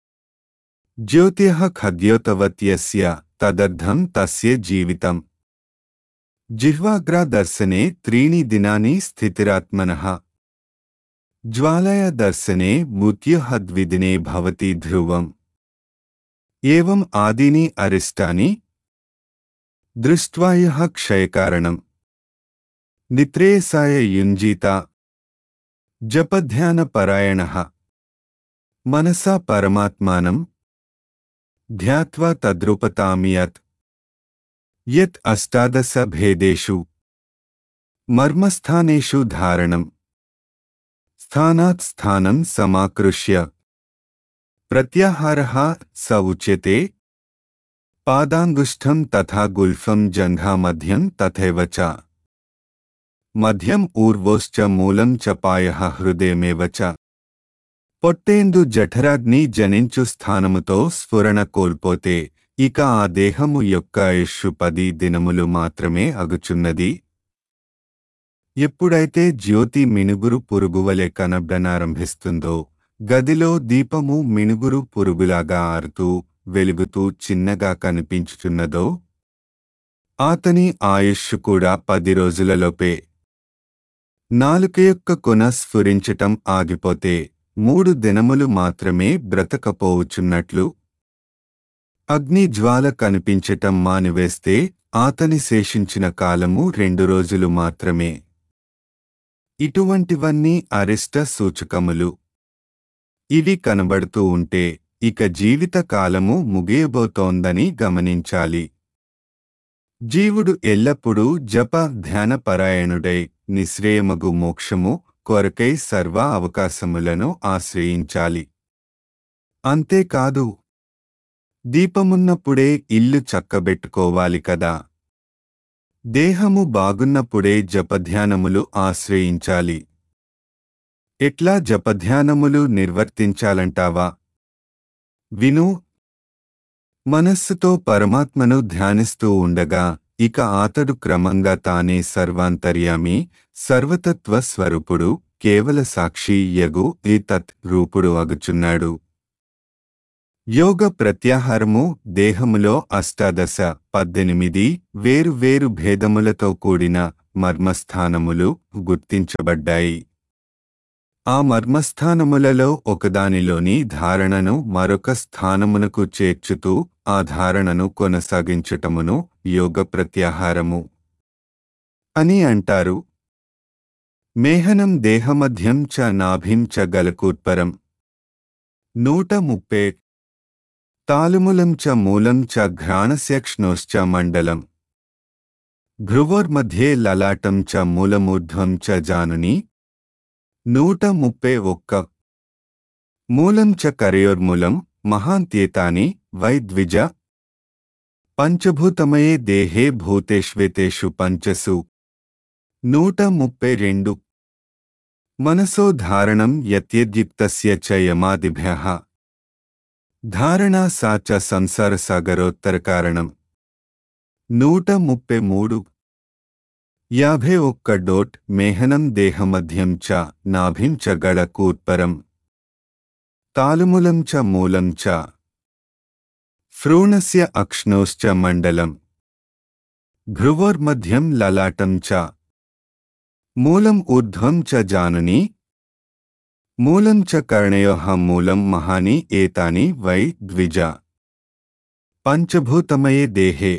జ్యోతిః ఖద్యోతవత్యస్య తదర్థం తస్య జీవితం. జిహ్వాగ్రా దర్శనే త్రీణి దినాని స్థితిరాత్మనః. జ్వాలయ దర్శనే మృత్యుః ద్విదినే భవతి ధ్రువం. ఏవం ఆదీని అరిష్టాని దృష్ట్వా యః క్షయకారణం నిత్రేయసాయ యుంజీత జపధ్యానపరాయణః మనసా పరమాత్మానం ధ్యాత్వా తద్రూపతామియత్. యత్ అష్టాదశ భేదేషు మర్మస్థానేషు ధారణం. స్థానాత్ స్థానం సమాకృష్య ప్రత్యాహారః స ఉచ్యతే. పాదాంగుష్ఠం తథా గుల్ఫం జంఘామధ్యం తథైవ చ. మధ్యం ఊర్వోశ్చ మూలం చ పాయః హృదయమేవ చ. పొట్టేందు జఠరాగ్ని జనించు స్థానముతో స్ఫురణ కోల్పోతే ఇక ఆ దేహము యొక్క ఆయుష్షు పది దినములు మాత్రమే అగుచున్నది. ఎప్పుడైతే జ్యోతి మినుగురు పురుగువలె కనబడనారంభిస్తుందో గదిలో దీపము మిణుగురు పురుగులాగా ఆరుతూ వెలుగుతూ చిన్నగా కనిపించుచున్నదో అతని ఆయుష్షు కూడా పది రోజులలోపే. నాలుక యొక్క కొన స్ఫురించటం ఆగిపోతే మూడు దినములు మాత్రమే బ్రతకపోవుచున్నట్లు అగ్ని జ్వాల కనిపించటం మానివేస్తే అతని శేషించిన కాలము రెండు రోజులు మాత్రమే. ఇటువంటివన్నీ అరిష్ట సూచకములు. ఇవి కనబడుతూ ఉంటే ఇక జీవిత కాలము ముగియబోతోందని గమనించాలి. జీవుడు ఎల్లప్పుడూ జప ధ్యానపరాయణుడై నిశ్రేయమగు మోక్షము కొరకై సర్వ అవకాశములను ఆశ్రయించాలి. అంతేకాదు, దీపమున్నప్పుడే ఇల్లు చక్కబెట్టుకోవాలి కదా. దేహము బాగున్నప్పుడే జపధ్యానములు ఆశ్రయించాలి. ఎట్లా జపధ్యానములు నిర్వర్తించాలంటావా? విను. మనస్సుతో పరమాత్మను ధ్యానిస్తూ ఉండగా ఇక అతడు క్రమంగా తానే సర్వాంతర్యామి, సర్వతత్వ స్వరూపుడు, కేవల సాక్షి యగు ఈ తత్ రూపుడు అగుచున్నాడు. యోగ ప్రత్యాహారము దేహములో అష్టాదశ పద్దెనిమిది వేరు వేరు భేదములతో కూడిన మర్మస్థానములు గుర్తించబడ్డాయి. ఆ మర్మస్థానములలో ఒకదానిలోని ధారణను మరొక స్థానమునకు చేర్చుతూ ఆ ధారణను కొనసాగించటమును యోగ ప్రత్యాహారము అని అంటారు. మేహనం దేహమధ్యం చ నాభిం చ గలకూర్పరం. నూట ముప్పై తాలుములం చ మూలం చ ఘ్రాణస్యక్ష్ణోశ్చ మండలం. భ్రువోర్మధ్యే లలాటం చ మూలమూర్ధ్వం చ జానుని. నూట ముప్పై ఒక్క మూలం చ కరయోర్మూలం మహాంత్యేతాని వై ద్విజ. పంచభూతమయే దేహే భూతేష్వేతేషు పంచసు. నూట ముప్పై రెండు మనసో ధారణం యత్యద్యుక్తస్య చ యమాదిభ్యః. ధారణా సా చ సంసారసాగరోత్తరకారణం. నూట ముప్పై మూడు యాభై ఒక్క డోట్ మేహనం దేహమధ్యం చ నాభిం చ గళకూర్పరం. తాలుములం చ మూలం చ ఫ్రూణస్య అక్ష్ణోశ్చ మండలం. భ్రువోర్మధ్యం లలాటం చ మూలం ఊర్ధ్వం చ జానుని. మూలం చ కర్ణయోః మూలం మహాని ఏతాని వై ద్విజ. పంచభూతమయే దేహే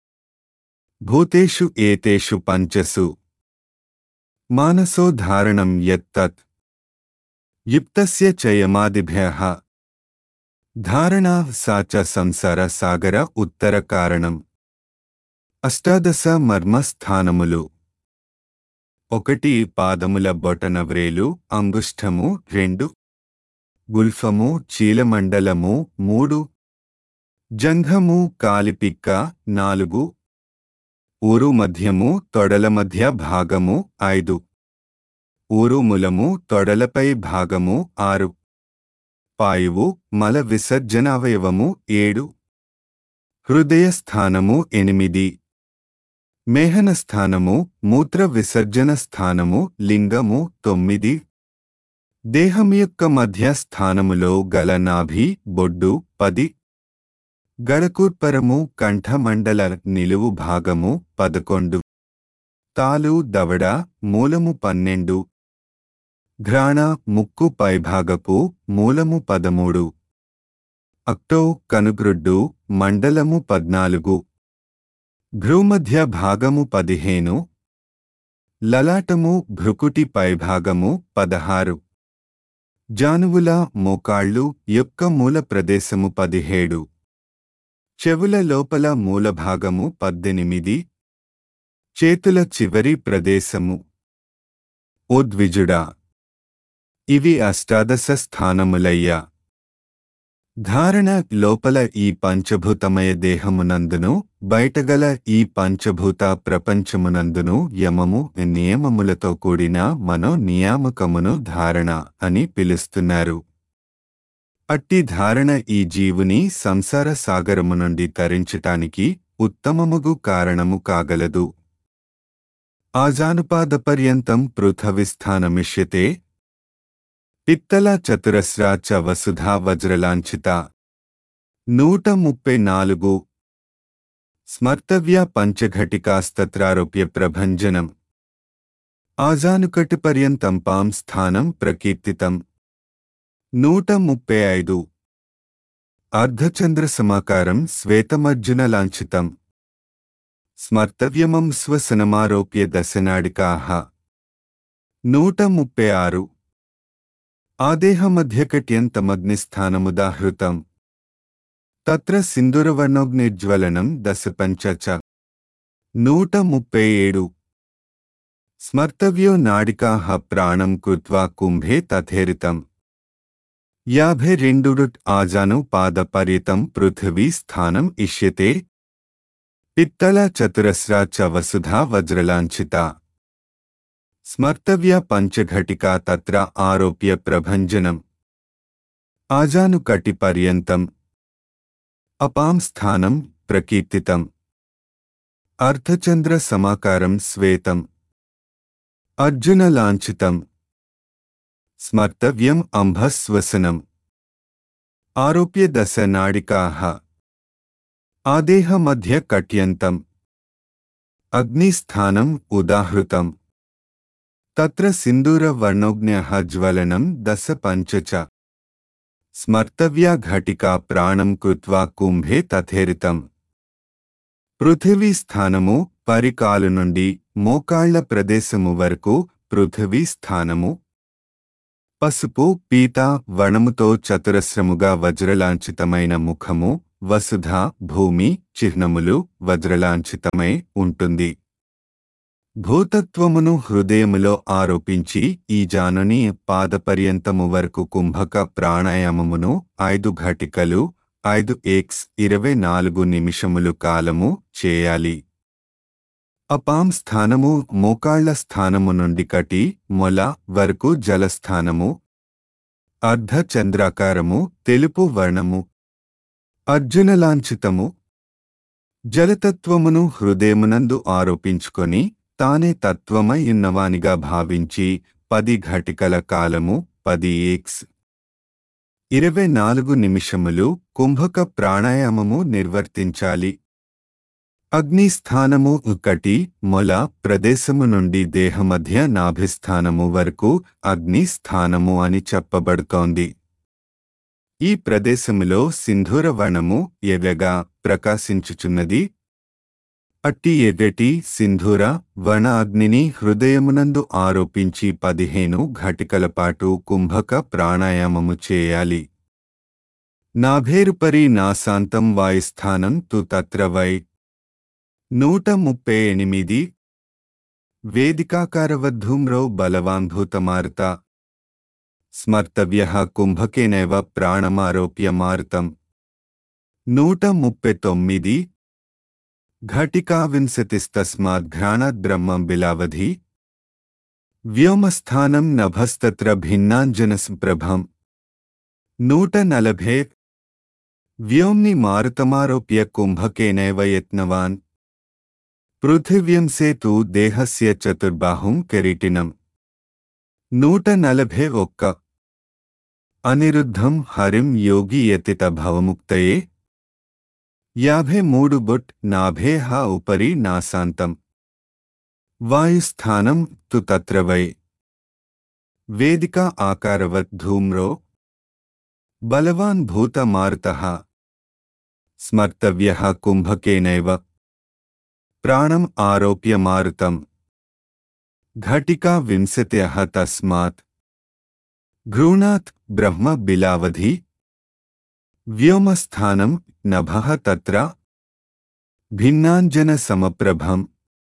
భూతేషు ఏతేషు పంచసు. మానసో ధారణం యత్తత్ యుక్తస్య చ యమాదిభ్యః. ధారణా సా చ సంసార సాగర ఉత్తర కారణం. అష్టాదశ మర్మస్థానములు. ఒకటి పాదముల బొటనవ్రేలు అంగుష్ఠము. రెండు గుల్ఫము చీలమండలము. మూడు జంఘము కాలిపిక్క. నాలుగు ఊరు మధ్యము తొడల మధ్య భాగము. ఐదు ఊరు ములము తొడలపై భాగము. ఆరు పాయువు మల విసర్జనావయవము. ఏడు హృదయస్థానము. ఎనిమిది మేహనస్థానము మూత్ర విసర్జన స్థానము. లింగము. తొమ్మిది దేహం యొక్క మధ్య స్థానములో గల నాభి బొడ్డు. పది గళకూర్పరము కంఠమండల నిలువు భాగము. పదకొండు తాలు దవడ మూలము. పన్నెండు ఘ్రాణ ముక్కు పైభాగపు మూలము. పదమూడు అక్టో కనుగ్రుడ్డు మండలము. పద్నాలుగు భ్రూమధ్య భాగము. పదిహేను లలాటము భ్రుకుటి పైభాగము. పదహారు జానువుల మోకాళ్ళు యొక్క మూల ప్రదేశము. పదిహేడు చెవుల లోపల మూలభాగము. పద్దెనిమిది చేతుల చివరి ప్రదేశము. ఓ ద్విజుడా, ఇవి అష్టాదశ స్థానములయ్యా. ధారణ లోపల ఈ పంచభూతమయ దేహమునందును బయటగల ఈ పంచభూత ప్రపంచమునందును యమము నియమములతో కూడిన మనో నియామకమును ధారణ అని పిలుస్తున్నారు. అట్టి ధారణ ఈ జీవుని సంసార సాగరము నుండి తరించటానికి ఉత్తమముగు కారణము కాగలదు. ఆజానుపాదపర్యంతం పృథవిస్థానమిష్యతే. పిత్తల చతురస్ర చ వసుధా వజ్రలాంఛిత. నూట ముప్పై నాలుగు. స్మర్తవ్య పంచఘటికాస్తత్రారోప్య ప్రభంజనం. ఆజానుకటిపర్యంతం పాం స్థానం ప్రకీర్తితం. నూట ముప్పై ఐదు. అర్ధచంద్ర సమాకారం శ్వేతమర్జున లాంఛితం. స్మర్తవ్యమం స్వసనమారోప్య దశనాడికాః. నూట ముప్పై ఆరు. ఆదేహమధ్యకట్యంతమగ్నిస్థానముదాహృతం. తత్ర సింధూరవర్ణోగ్నిజ్వలనం దశపంచ చ. నూట ముప్పై ఏడు. స్మర్తవ్యో నాడికాః ప్రాణం కృత్వా కుంభే తథేరితం. యాభై రెండు. ఆజాను పాదపర్యతం పృథివీ స్థానం ఇష్యతే. పిత్తల చతురస్ర చ వసుధా వజ్రలాంఛిత. స్మర్తవ్య పంచఘటికా తత్ర ఆరోప్య ప్రభంజనం. ఆజాను కటిపర్యంతం అపాం స్థానం ప్రకీర్తితం. అర్ధచంద్ర సమాకారం శ్వేతం అర్జున లాంఛితం. స్మర్తవ్యం అంభస్వసనం. ఆరోప్య దశ నాడికాః. ఆదేహ మధ్య కట్యంతం. అగ్నిస్థానం ఉదాహృతం. తత్ర సింధూర వర్ణోగ్న్యః జ్వలనం దశ పంచ చ. స్మర్తవ్యా ఘటికా ప్రాణం కృత్వా కుంభే తథేరితం. పృథివీ స్థానము పరికాలు నుండి మోకాళ్ల ప్రదేశము వరకు పృథివీ స్థానము. పసుపు పీత వణముతో చతురస్రముగా వజ్రలాంఛితమైన ముఖము వసుధ భూమి చిహ్నములు వజ్రలాంఛితమై ఉంటుంది. భూతత్వమును హృదయములో ఆరోపించి ఈ జానుని పాదపర్యంతము వరకు కుంభక ప్రాణాయామమును ఐదు ఘటికలు ఐదు ఎక్స్ ఇరవై నాలుగు నిమిషములు కాలము చేయాలి. అపాం స్థానము మోకాళ్ల స్థానము నుండి కటి మొల వరకు జలస్థానము. అర్ధ చంద్రాకారము తెలుపు వర్ణము అర్జునలాంఛితము. జలతత్వమును హృదయమునందు ఆరోపించుకొని తానే తత్వమై ఉన్నవానిగా భావించి పది ఘటికల కాలము పది ఎక్స్ ఇరవై నాలుగు నిమిషములు కుంభక ప్రాణాయామము నిర్వర్తించాలి. అగ్నిస్థానము కటి మొల ప్రదేశము నుండి దేహమధ్య నాభిస్థానము వరకు అగ్నిస్థానము అని చెప్పబడుతోంది. ఈ ప్రదేశములో సింధూరవణము ఎర్రగా ప్రకాశించుచున్నది. అట్టి ఎర్రటి సింధూర వన అగ్నిని హృదయమునందు ఆరోపించి పదిహేను ఘటికలపాటు కుంభక ప్రాణాయామము చేయాలి. నాభేరుపరి నాసాంతం వాయుస్థానం తు తత్ర వై. నూట ముప్పై ఎనిమిది. వేదికాకారవద్ధూమ్రో బలవాన్భూతమారుత. స్మర్తవ్యః కుంభకేనైవ ప్రాణమారోప్య మారుతం. నూట ముప్పై తొమ్మిది. ఘటికా వింశతిస్తస్మాద్ ఘ్రాణాద్ బ్రహ్మం బిలావధి. వ్యోమస్థానం నభస్తత్ర భిన్నాంజనస్ప్రభం. నూట నలభై. వ్యోమ్ని మారుతమారోప్య కుంభకేనైవ యత్నవాన్. పృథివ్యం సేతు దేహస్య చతుర్బాహుం కిరీటినం. నూట నలభై ఒక్క. అనిరుద్ధం హరిం యోగి యతిత భవముక్తయే. యాభై మూడు. బుట్ నాభేః ఉపరి నాసాంతం. వాయుస్థానం తు తత్ర వై. వేదికా ఆకారవత్ ధూమ్రో బలవాన్ భూత మారుతః. స్మర్తవ్యః కుంభకేనైవ ప్రాణం ఆరోప్య మారుతం. ఘటికా వింశత్యః తస్మాత్ ఘ్రూణాత్ బ్రహ్మ బిలావధి. వ్యోమస్థానం నభః తత్ర భిన్నాంజన సమప్రభం.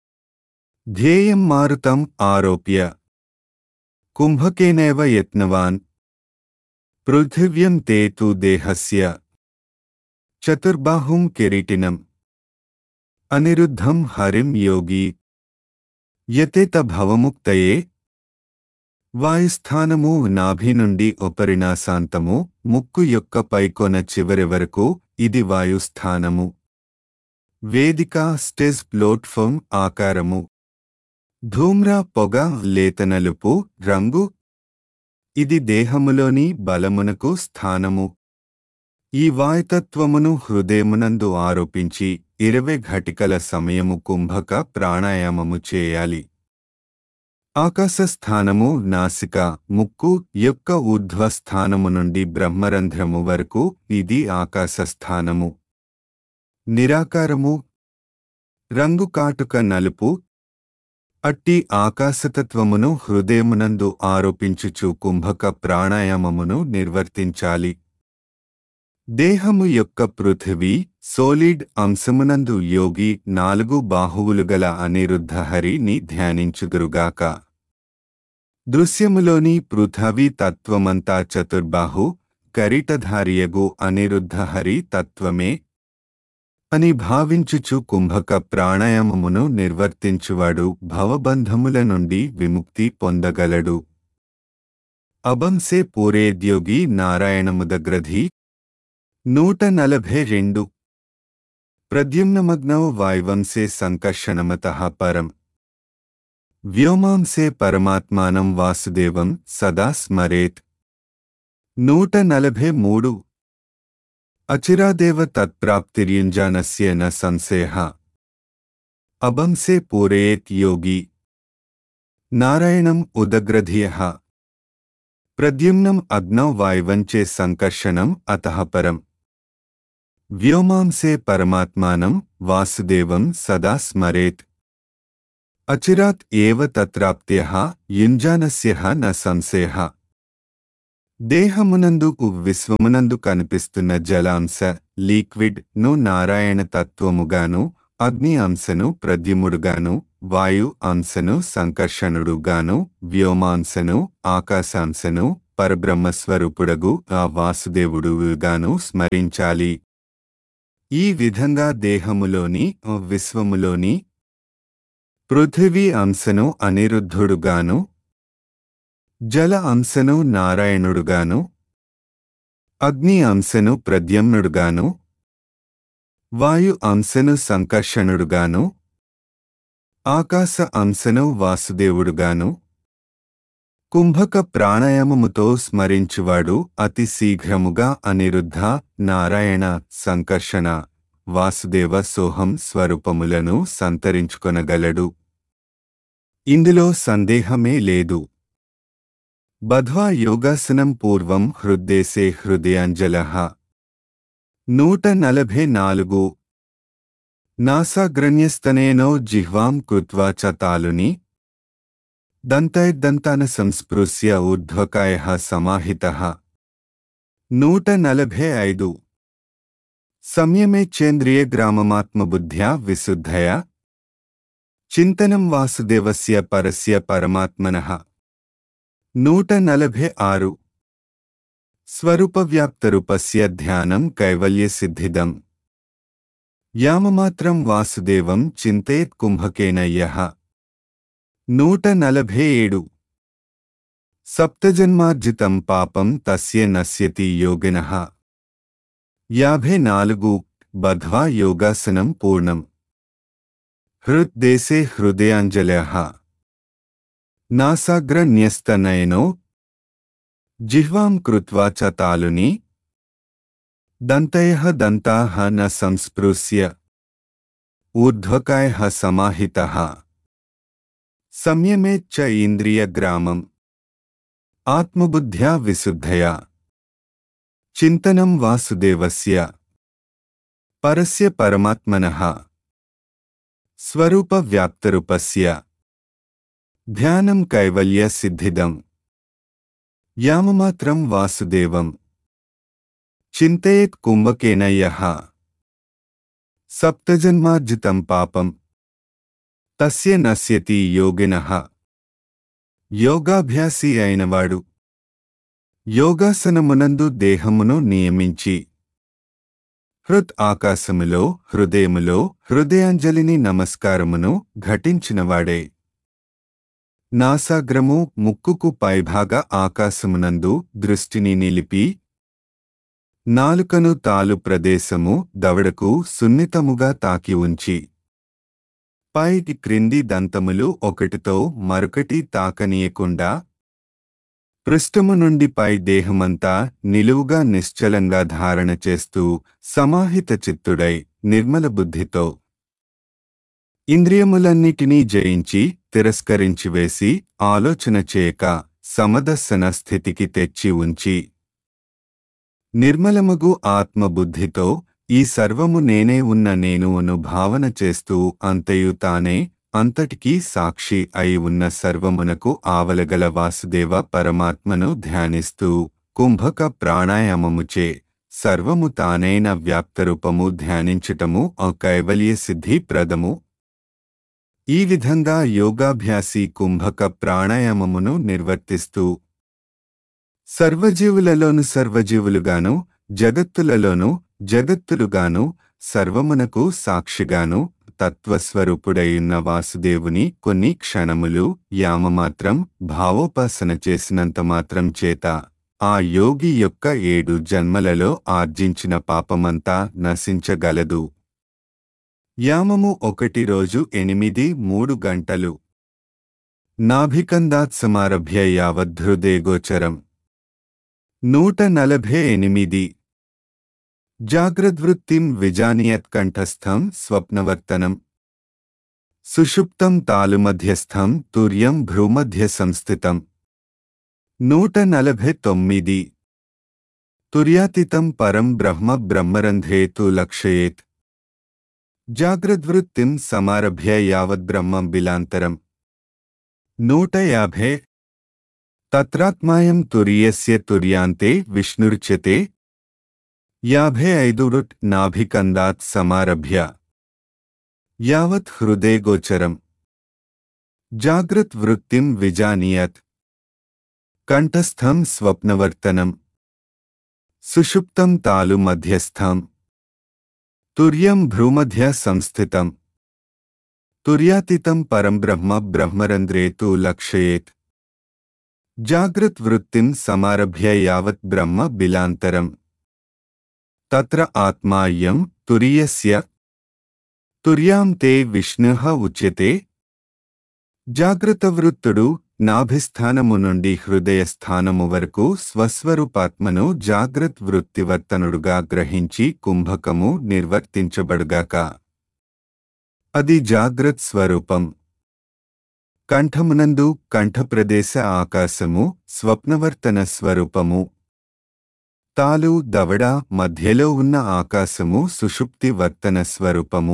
ధ్యేయం మారుతం ఆరోప్య కుంభకేనైవ యత్నవాన్. పృథివ్యం తే తు దేహస్య చతుర్బాహుం కిరీటినం. అనిరుద్ధం హరిం యోగి యతేత భవముక్తయే. వాయుస్థానము నాభి నుండి ఉపరినాసాంతము ముక్కు యొక్క పైకొన చివరి వరకు ఇది వాయుస్థానము. వేదిక స్టేజ్ ప్లాట్ఫామ్ ఆకారము. ధూమ్ర పొగ లేత నలుపు రంగు. ఇది దేహములోని బలమునకు స్థానము. ఈ వాయుతత్వమును హృదయమునందు ఆరోపించి ఇరవై ఘటికల సమయము కుంభక ప్రాణాయామము చేయాలి. ఆకాశస్థానము నాసిక ముక్కు యొక్క ఊర్ధ్వస్థానము నుండి బ్రహ్మరంధ్రము వరకు ఇది ఆకాశస్థానము. నిరాకారము, రంగు కాటుక నలుపు. అట్టి ఆకాశతత్వమును హృదయమునందు ఆరోపించుచు కుంభక ప్రాణాయామమును నిర్వర్తించాలి. దేహము యొక్క పృథివీ సోలిడ్ అంశమునందు యోగి నాలుగు బాహువులు గల అనిరుద్ధ హరిని ధ్యానించుదురుగాక. దృశ్యములోని పృథివీ తత్వమంతా చతుర్బాహు కరిటధారియగు అనిరుద్ధ హరి తత్వమే అని భావించుచు కుంభక ప్రాణాయామమును నిర్వర్తించువాడు భవబంధముల నుండి విముక్తి పొందగలడు. అబంసే పూరేద్యోగి నారాయణముదగ్రధి. నూట నలభై రెండు. ప్రద్యుమ్నమగ్నౌ వాయువంసే సంకర్షణమతః పరం. వ్యోమాంసే పరమాత్మానం వాసుదేవం సదా స్మరేత్. నూట నలభై మూడు. అచిరాదేవ తత్ప్రాప్తిర్యుంజానస్య న సంశయః. అబంసే పూరయేత్ యోగి నారాయణం ఉదగ్రధియః. ప్రద్యుమ్నం అగ్నౌ వాయువంచే సంకర్షణం అతః పరం. వ్యోమాంసే పరమాత్మానం వాసుదేవం సదా స్మరేత్. అచిరాత్ ఏవ తత్రాప్త్యః యుంజానస్యః న సంశయః. దేహమునందు విశ్వమునందు కనిపిస్తున్న జలాంశ లిక్విడ్ ను నారాయణ తత్వముగాను, అగ్ని అంశను ప్రద్యుముడుగాను, వాయు అంశను సంకర్షణుడుగాను, వ్యోమాంశను ఆకాశాంశను పరబ్రహ్మస్వరూపుడగు ఆ వాసుదేవుడుగాను స్మరించాలి. ఈ విధంగా దేహములోని విశ్వములోని పృథివీ అంశను అనిరుద్ధుడుగాను, జల అంశను నారాయణుడుగాను, అగ్ని అంశను ప్రద్యుమ్నుడుగాను, వాయు అంశను సంకర్షణుడుగాను, ఆకాశ అంశను వాసుదేవుడుగాను కుంభక ప్రాణాయామముతో స్మరించువాడు అతి శీఘ్రముగా అనిరుద్ధ, నారాయణ, సంకర్షణ, వాసుదేవ సోహం స్వరూపములను సంతరించుకొనగలడు. ఇందులో సందేహమే లేదు. బధ్వా యోగాసనం పూర్వం హృద్దేశే హృదయాంజలః. నూట నలభై నాలుగు. నాసాగ్రణ్యస్తనేనో జిహ్వాం కృత్వా చ తాలుని. దంతైర్దంతాన సంస్పృశ్య ఊర్ధ్వకాయః సమాహితః. నూట నలభై ఐదు. సంయమేచ్చేంద్రియ గ్రామమాత్మబుద్ధ్యా విశుద్ధయా. చింతనం వాసుదేవస్య పరస్య పరమాత్మనః. నూట నలభై ఆరు. స్వరూపవ్యాప్తరూపస్య ధ్యానం కైవల్యసిద్ధిదం. యామమాత్రం వాసుదేవం చింతయేత్ కుంభకేన యః. నూట నలభై ఏడు. సప్తజన్మార్జితం పాపం తస్య నశ్యతి యోగినః. యాభై నాలుగు. బధ్వా యోగాసనం పూర్ణం. హృద్దేశే హృదయాంజలః. నాసాగ్రన్యస్తనయనో జిహ్వాం కృత్వా చ తాలుని. దంతయః దంతాః న సంస్పృశ్య ఊర్ధ్వకాయః సమాహితః. సంయమేచ్చ ఇంద్రియగ్రామం ఆత్మబుద్ధ్యా విశుద్ధయా. చింతనం వాసుదేవస్య పరస్య పరమాత్మనః. స్వరూపవ్యాప్తరూపస్య ధ్యానం కైవల్య సిద్ధిదం. యామమాత్రం వాసుదేవం చింతయేత్ కుంభకేన యః. సప్తజన్మార్జితం పాపం తస్య నశ్యతి యోగినః. యోగాభ్యాసి అయినవాడు యోగాసనమునందు దేహమును నియమించి హృత్ ఆకాశములో హృదయములో హృదయాంజలిని నమస్కారమును ఘటించినవాడే. నాసాగ్రము ముక్కుకు పైభాగ ఆకాశమునందు దృష్టిని నిలిపి నాలుకను తాలు ప్రదేశము దవడకు సున్నితముగా తాకి ఉంచి పైకి క్రింది దంతములు ఒకటితో మరొకటి తాకనీయకుండా పృష్ఠము నుండి పై దేహమంతా నిలువుగా నిశ్చలంగా ధారణ చేస్తూ సమాహిత చిత్తుడై నిర్మల బుద్ధితో ఇంద్రియములన్నిటినీ జయించి తిరస్కరించివేసి ఆలోచన చేయక సమదర్శన స్థితికి తెచ్చి ఉంచి నిర్మలమగు ఆత్మబుద్ధితో ఈ సర్వము నేనే ఉన్న నేను అను భావన చేస్తూ అంతయు తానే అంతటికీ సాక్షి అయి ఉన్న సర్వమునకు ఆవలగల వాసుదేవ పరమాత్మను ధ్యానిస్తూ కుంభక ప్రాణాయామముచే సర్వము తానైన వ్యాప్తరూపము ధ్యానించటము ఆ కైవల్య సిద్ధి ప్రదము. ఈ విధంగా యోగాభ్యాసి కుంభక ప్రాణాయామమును నిర్వర్తిస్తూ సర్వజీవులలోను సర్వజీవులుగాను జగత్తులలోను జగత్తులుగాను సర్వమునకు సాక్షిగాను తత్వస్వరూపుడైయున్న వాసుదేవుని కొన్ని క్షణములు యామమాత్రం భావోపాసన చేసినంత మాత్రం చేత ఆ యోగి యొక్క ఏడు జన్మలలో ఆర్జించిన పాపమంతా నశించగలదు. యామము ఒకటి రోజు ఎనిమిది మూడు గంటలు. నాభికందాత్ సమారభ్య యావద్ధృదేగోచరం. నూట నలభై ఎనిమిది. జాగ్రద్వృత్తిం విజానీయత్ కంఠస్థం స్వప్నవర్తనం సుషుప్తం తాలుమధ్యస్థం తుర్యం భ్రూమధ్య సంస్థితం. నూట నలభై తొమ్మిది. తుర్యాతీతం పరం బ్రహ్మ బ్రహ్మరంధ్రే తు లక్షయేత్. జాగ్రద్వృత్తిం సమారభ్య యావద్బ్రహ్మం బిలాంతరం. నూట యాభై. తత్రాత్మాయం తుర్యస్య తుర్యాంతే విష్ణుర్చ్యతే. యాభై ఐదు. నాభికందాత్ సమారభ్య యావత్ హృదయగోచరం. జాగ్రత్ వృత్తిం విజానీయత్. కంఠస్థం స్వప్నవర్తనం సుషుప్తం తాలు మధ్యస్థం తుర్యం భ్రూమధ్య సంస్థితం. తుర్యాతీతం పరంబ్రహ్మ బ్రహ్మరంధ్రే తు లక్షయేత్. జాగ్రత్ వృత్తిం సమారభ్య యావత్ బ్రహ్మ బిలాంతరం. తత్ర ఆత్మాయం తురియస్య తుర్యాం తే విష్ణుః ఉచ్యతే. జాగ్రత్తవృత్తుడు నాభిస్థానము నుండి హృదయస్థానము వరకు స్వస్వరూపాత్మను జాగ్రత్ వృత్తివర్తనుడుగా గ్రహించి కుంభకము నిర్వర్తించబడుగాక. అది జాగ్రత్ స్వరూపం. కంఠమునందు కంఠప్రదేశ ఆకాశము స్వప్నవర్తన స్వరూపము. తాలు దవడ మధ్యలో ఉన్న ఆకాశము సుషుప్తి వర్తన స్వరూపము.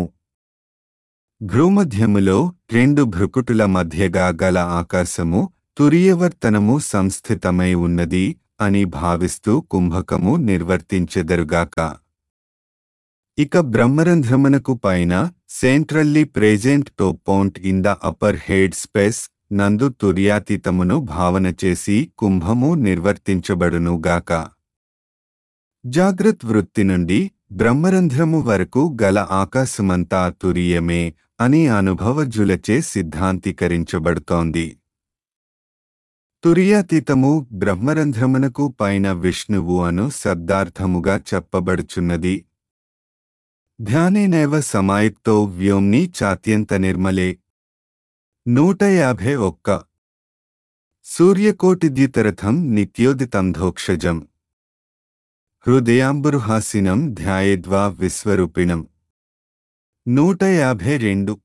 భ్రూమధ్యములో రెండు భృకుటుల మధ్యగా గల ఆకాశము తురియవర్తనము సంస్థితమై ఉన్నది అని భావిస్తూ కుంభకము నిర్వర్తించెదరుగాక. ఇక బ్రహ్మరంధ్రమునకు పైన centrally present to point in the upper head space నందు తుర్యాతీతమును భావన చేసి కుంభము నిర్వర్తించబడునుగాక. జాగ్రత్ వృత్తి నుండి బ్రహ్మరంధ్రము వరకు గల ఆకాశమంతా తురియమే అని అనుభవజులచే సిద్ధాంతీకరించబడుతోంది. తురియాతీతము బ్రహ్మరంధ్రమునకు పైన విష్ణువు అను శబ్దార్థముగా చెప్పబడుచున్నది. ధ్యానేనైవ సమాయుక్తో వ్యోమ్ని చాత్యంత నిర్మలే. నూట యాభై ఒక్క. సూర్యకోటిద్యుతరథం నిత్యోదితంధోక్షజం హృదయాంబురుహాసినం ధ్యాయేద్వా విశ్వరూపిణం. నూట యాభై రెండు.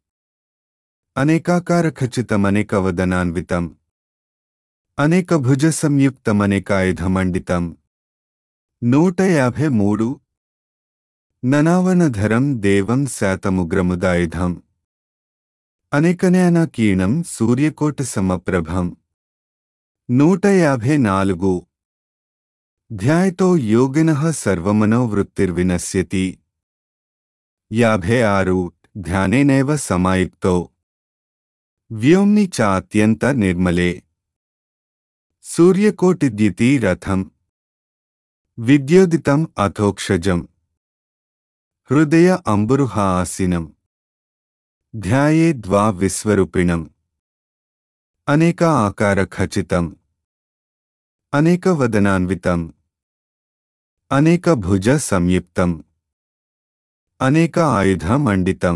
అనేకాకారఖచితమనేకవదనాన్వితం అనేకభుజ సంయుక్తమనేకాయుధమండితం. నూట యాభై మూడు. ననావనధరం దేవం శాతముగ్రముదాయుధం అనేకనయనాకీర్ణం సూర్యకోట సమప్రభం. నూట యాభై నాలుగు. ధ్యాయతో యోగినః సర్వమనోవృత్తిర్వినశ్యతి. యాభై ఆరు. ధ్యానేనైవ సమాయుక్తో వ్యోమ్ని చాత్యంత నిర్మలే. సూర్యకోటిద్యుతి రథం విద్యోదితం అథోక్షజం హృదయ అంబురుహ ఆసీనం ధ్యాయేద్వా విశ్వరూపిణం. అనేక ఆకార ఖచితం అనేకవదనాన్వితం అనేక భుజ సంయుక్తం అనేక ఆయుధ మండితం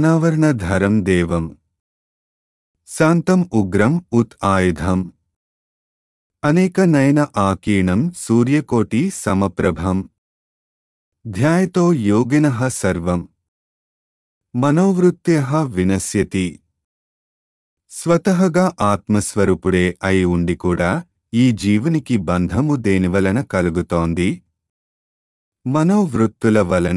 నానావర్ణధరం దేవం శాంతం ఉగ్రం ఉత్ ఆయుధం అనేక నయన ఆకీర్ణం సూర్యకోటి సమప్రభం ధ్యాయతో యోగినః సర్వం మనోవృత్త్యః వినశ్యతి. స్వతహగా ఆత్మస్వరూపుడే అయి ఉండి కూడా ఈ జీవునికి బంధము దేనివలన కలుగుతోంది? మనోవృత్తుల వలన.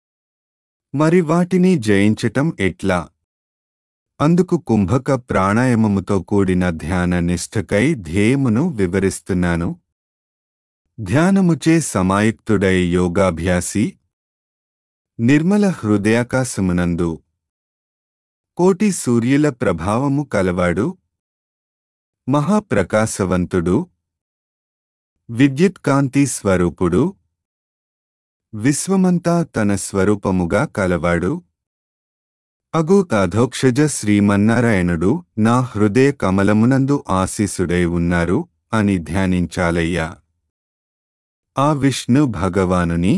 మరి వాటిని జయించటం ఎట్లా? అందుకు కుంభక ప్రాణాయామముతో కూడిన ధ్యాన నిష్ఠకై ధ్యేయమును వివరిస్తున్నాను. ధ్యానముచే సమాయుక్తుడై యోగాభ్యాసి నిర్మల హృదయాకాశమునందు కోటి సూర్యుల ప్రభావము కలవాడు, మహాప్రకాశవంతుడు, విద్యుత్కాంతి స్వరూపుడు, విశ్వమంతా తన స్వరూపముగా కలవాడు అగు అధోక్షజ శ్రీమన్నారాయణుడు నా హృదయ కమలమునందు ఆశీసుడై ఉన్నారు అని ధ్యానించాలయ్యా. ఆ విష్ణు భగవానుని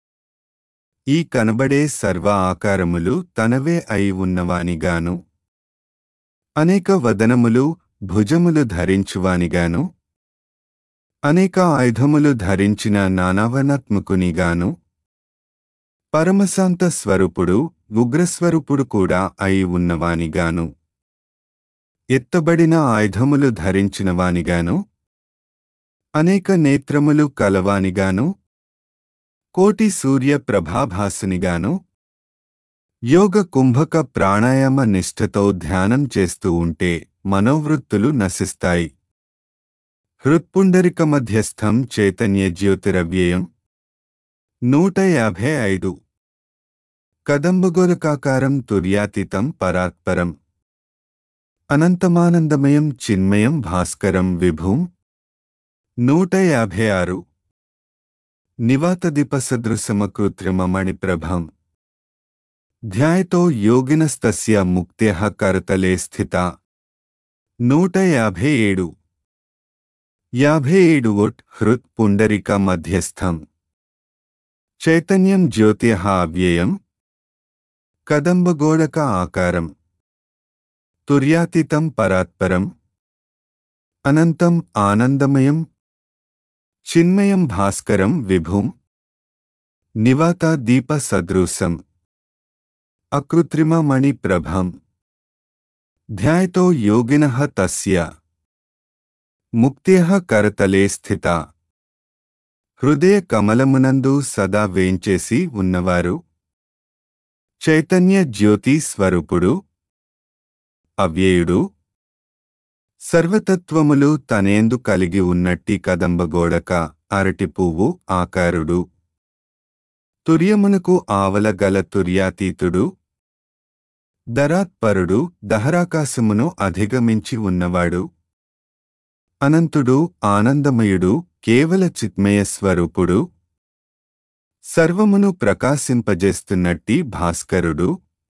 ఈ కనబడే సర్వ ఆకారములు తనవే అయి ఉన్నవానిగాను, అనేక వదనములు భుజములు ధరించువానిగాను, అనేక ఆయుధములు ధరించిన నానావర్ణాత్మకునిగాను, పరమశాంత స్వరూపుడు ఉగ్రస్వరూపుడు కూడా అయి ఉన్నవానిగాను, ఎత్తబడిన ఆయుధములు ధరించినవానిగాను, అనేక నేత్రములు కలవానిగాను, కోటి సూర్య ప్రభాభాసునిగాను, యోగ కుంభక ప్రాణాయామ నిష్ఠతో ధ్యానం చేస్తూ ఉంటే మనోవృత్తులు నశిస్తాయి. హృత్పుండరిక మధ్యస్థం చైతన్య జ్యోతిరవ్యయం. నూట యాభై ఐదు. కదంబగోలకాకారం తుర్యాతీతం పరాత్పరం అనంతమానందమయం చిన్మయం భాస్కరం విభుం. నూట యాభై ఆరు. నివాతదీపసదృశమకృత్రిమమణిప్రభం ధ్యాయతో యోగినస్తస్య ముక్త్యః కరతలే స్థితా. నూట యాభై ఏడు. యాభై ఏడు. ఒట్ హృత్ పుండరిక మధ్యస్థం చైతన్యం జ్యోతిః అవ్యయం కదంబగోళక ఆకారం తుర్యాతీతం పరాత్పరం అనంతం ఆనందమయం చిన్మయం భాస్కరం విభుం. నివాత దీప సదృశం అకృత్రిమ మణి ప్రభం ధ్యాయతో యోగినః తస్య ముక్త్యః కరతలే స్థితా. హృదయ కమలమునందు సదా వేంచేసి ఉన్నవారు, చైతన్య జ్యోతి స్వరూపుడు, అవ్యయుడు, సర్వతత్వములు తనేందు కలిగి ఉన్నట్టి కదంబగోడక అరటి పువ్వు ఆకారుడు, తుర్యమునకు ఆవల గల తుర్యాతీతుడు, దరాత్పరుడు, దహరాకాశమును అధిగమించి ఉన్నవాడు, అనంతుడు, ఆనందమయుడు, కేవల చిత్మయ స్వరూపుడు, సర్వమును ప్రకాశింపజేస్తున్నట్టి భాస్కరుడు,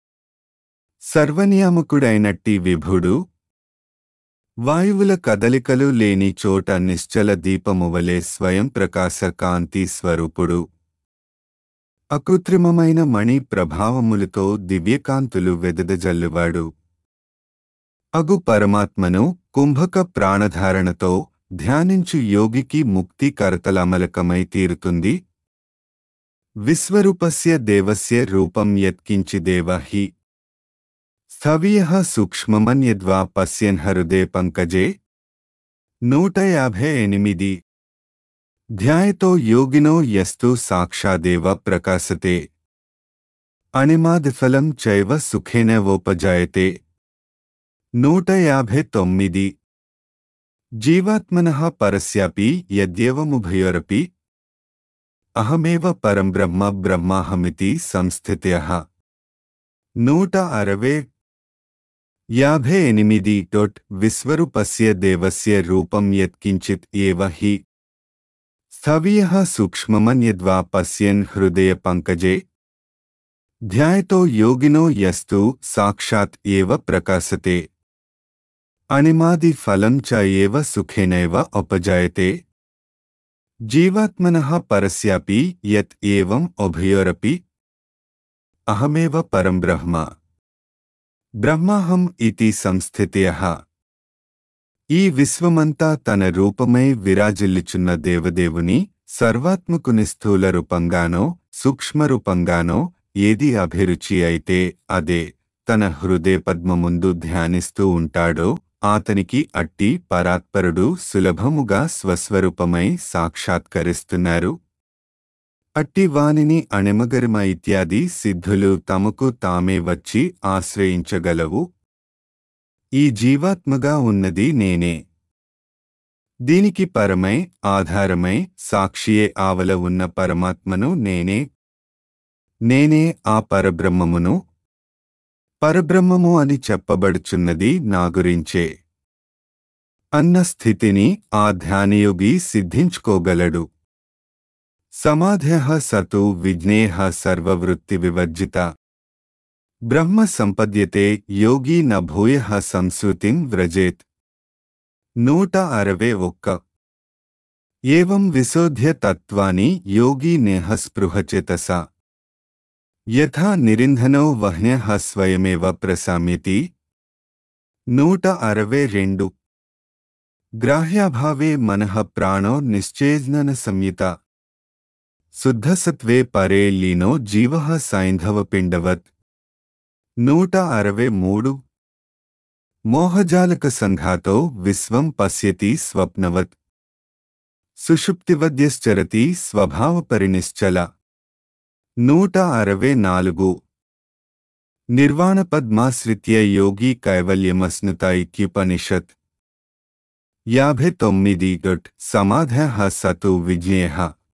సర్వనియామకుడైనట్టి విభుడు, వాయువుల కదలికలు లేని చోట నిశ్చల దీపమువలే స్వయం ప్రకాశ కాంతి స్వరూపుడు, అకృత్రిమమైన మణి ప్రభావములతో దివ్యకాంతులు వెదజల్లువాడు అగు పరమాత్మను కుంభక ప్రాణధారణతో ధ్యానించు యోగికి ముక్తి కరతలమలకమై తీరుతుంది. విశ్వరూపస్య దేవస్య రూపం యత్కించిదేవ హి స్థవియః సూక్ష్మమన్యద్వా పశ్యన్ హృదయ పంకజే. నూట యాభై ఎనిమిది. ధ్యాయతో యోగినో యస్తు సాక్షాదేవ ప్రకాశతే అణిమాదిఫలం చైవ సుఖేనవోపజాయతే. నూట యాభై తొమ్మిది. జీవాత్మనః పరస్యాపి యద్యేవముభయోరపి అహమేవ పరం బ్రహ్మ బ్రహ్మాహమితి సంస్థిత్యః. నూట అరవై. యాభై ఎనిమిది. డొట్ విశ్వరూపస్య దేవస్య రూపం యత్కించిత్ ఏవ హి స్థవియః సూక్ష్మమన్యద్వా పశ్యన్ హృదయ పంకజే. ధ్యాయతో యోగినో యస్తు సాక్షాత్ ఏవ ప్రకాశతే అణిమాది ఫలం చ ఏవ సుఖేనైవ ఉపజాయతే. జీవాత్మనః పరస్యాపి యత్ ఏవం ఉభయోరపి అహమేవ పరం బ్రహ్మ బ్రహ్మాహం ఇతి సంస్థిత్యః. ఈ విశ్వమంతా తన రూపమై విరాజిల్లుచున్న దేవదేవుని సర్వాత్మకుని స్థూల రూపంగానో సూక్ష్మరూపంగానో ఏది అభిరుచి అయితే అదే తన హృదయ పద్మముందు ధ్యానిస్తూ ఉంటాడో ఆతనికి అట్టి పరాత్పరుడు సులభముగా స్వస్వరూపమై సాక్షాత్కరిస్తున్నారు. అట్టి వానిని అణిమగరిమ ఇత్యాది సిద్ధులు తమకు తామే వచ్చి ఆశ్రయించగలవు. ఈ జీవాత్మగా ఉన్నది నేనే. దీనికి పరమై ఆధారమై సాక్షియే ఆవల ఉన్న పరమాత్మను నేనే. నేనే ఆ పరబ్రహ్మమును. పరబ్రహ్మము అని చెప్పబడుచున్నది నా గురించే అన్న స్థితిని ఆ ధ్యానయోగి సిద్ధించుకోగలడు. సమాధయః సతు విజ్ఞేయః సర్వవృత్తి వివర్జిత బ్రహ్మ సంపద్యతే యోగి న భూయః సంస్కృతిం వ్రజేత్. నూట అరవై ఒక్క. ఏవం విశోధ్య తత్వాని యోగి నేహ స్పృహచేతస యథా నిరింధనో వహ్న్యః స్వయమేవ ప్రశామ్యతి. నూట అరవై రెండు. గ్రాహ్యాభావే మనః ప్రాణో నిశ్చేజ్ఞన సంయుత శుద్ధసత్వే పరే లీనో జీవః సైంధవపిండవత్. నూట అరవై మూడు. మోహజాలక సంఘాతో విశ్వం పశ్యతి స్వప్నవత్ సుషుప్తివద్యశ్చరతి స్వభావపరినిశ్చల. నూట అరవై నాలుగు. నిర్వాణపద్మాశ్రిత్య యోగి కైవల్యమస్నుత ఇత్యుపనిషత్. యాభై తొమ్మిది. గట్ సమాధయః సతు విజ్ఞేయః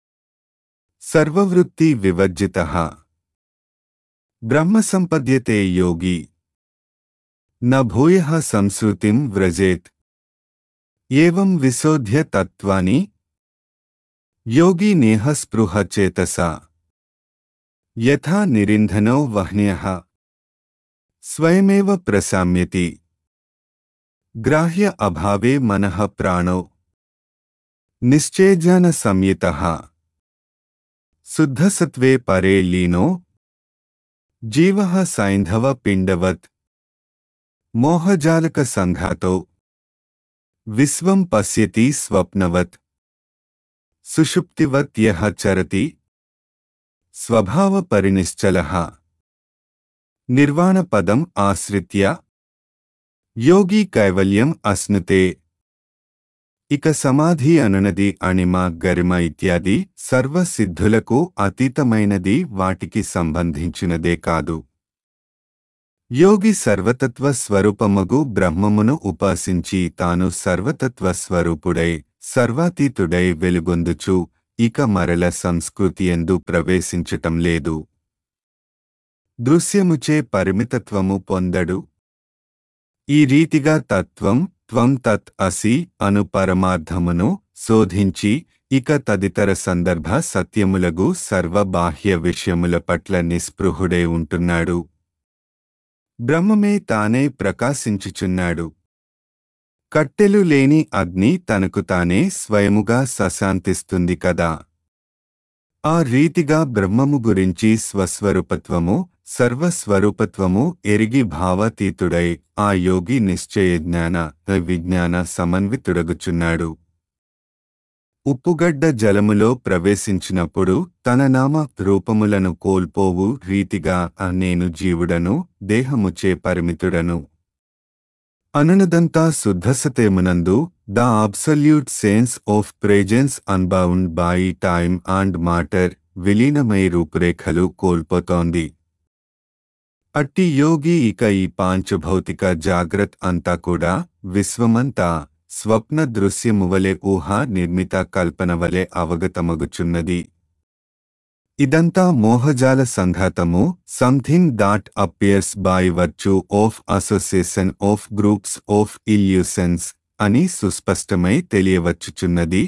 సర్వవృత్తి వివర్జితః బ్రహ్మ సంపద్యతే యోగి న భూయః సంస్కృతిం వ్రజేత్. ఏవం విశోధ్య తత్వాని యోగి నేహ స్పృహ చేతసా యథా నిరింధనో వహ్న్యః స్వయమేవ ప్రశామ్యతి. గ్రాహ్య అభావే మనః ప్రాణో నిశ్చేజ్ఞాన సంయుతః శుద్ధసత్వే పరే లీనో జీవః సైంధవ పిండవత్. మోహజాలక సంఘాతో విశ్వం పశ్యతి స్వప్నవత్ సుషుప్తివత్ యః చరతి స్వభావపరినిశ్చలః. నిర్వాణపదం ఆశ్రిత్య యోగి కైవల్యం అశ్నుతే. ఇక సమాధి అనునది అణిమ గరిమ ఇత్యాది సర్వసిద్ధులకు అతీతమైనది, వాటికి సంబంధించినదే కాదు. యోగి సర్వతత్వ స్వరూపమగు బ్రహ్మమును ఉపాసించి తాను సర్వతత్వ స్వరూపుడై సర్వాతీతుడై వెలుగొందుచు ఇక మరల సంస్కృతియందు ప్రవేశించటం లేదు. దృశ్యముచే పరిమితత్వము పొందడు. ఈ రీతిగా తత్వం త్వం తత్ అసి అను పరమార్థమును శోధించి ఇక తదితర సందర్భ సత్యములగు సర్వబాహ్య విషయముల పట్ల నిస్పృహుడై ఉంటున్నాడు. బ్రహ్మమే తానే ప్రకాశించుచున్నాడు. కట్టెలు లేని అగ్ని తనకు తానే స్వయముగా సశాంతిస్తుంది కదా. ఆ రీతిగా బ్రహ్మము గురించి స్వస్వరూపత్వము సర్వస్వరూపత్వము ఎరిగి భావాతీతుడై ఆ యోగి నిశ్చయజ్ఞాన విజ్ఞాన సమన్వితుడగుచున్నాడు. ఉప్పుగడ్డ జలములో ప్రవేశించినప్పుడు తన నామ రూపములను కోల్పోవు రీతిగా నేను జీవుడను దేహముచే పరిమితుడను అనునదంతా శుద్ధసతేమునందు the absolute sense of presence unbound by time and matter విలీనమై రూపురేఖలు కోల్పోతోంది. అట్టి యోగి ఇక ఈ పాంచభౌతిక జాగ్రత్ అంతా కూడా విశ్వమంతా స్వప్న దృశ్యమువలె ఊహా నిర్మిత కల్పనవలె అవగతమగుచున్నది. ఇదంతా మోహజాల సంఘాతము something that appears by virtue of association of groups of illusions అని సుస్పష్టమై తెలియవచ్చుచున్నది.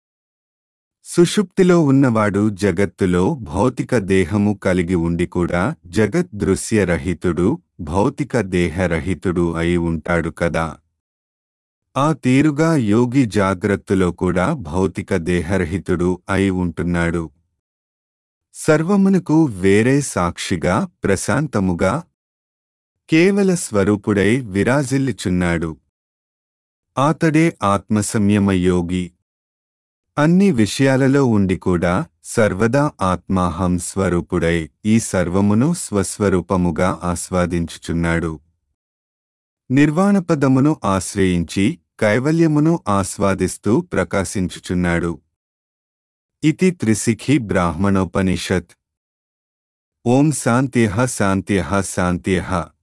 సుషుప్తిలో ఉన్నవాడు జగత్తులో భౌతిక దేహము కలిగి ఉండి కూడా జగత్ దృశ్యరహితుడు భౌతిక దేహరహితుడు అయి ఉంటాడు కదా. ఆ తీరుగా యోగి జాగ్రత్తలో కూడా భౌతిక దేహరహితుడు అయి ఉంటున్నాడు. సర్వమునకు వేరే సాక్షిగా ప్రశాంతముగా కేవల స్వరూపుడై విరాజిల్లుచున్నాడు. ఆతడే ఆత్మసంయమ యోగి. అన్ని విషయాలలో ఉండి కూడా సర్వదా ఆత్మాహం స్వరూపుడై ఈ సర్వమును స్వస్వరూపముగా ఆస్వాదించుచున్నాడు. నిర్వాణపదమును ఆశ్రయించి కైవల్యమును ఆస్వాదిస్తూ ప్రకాశించుచున్నాడు. ఇతి త్రిశిఖి బ్రాహ్మణోపనిషత్. ఓం శాంత్యః శాంత్యః శాంత్యః.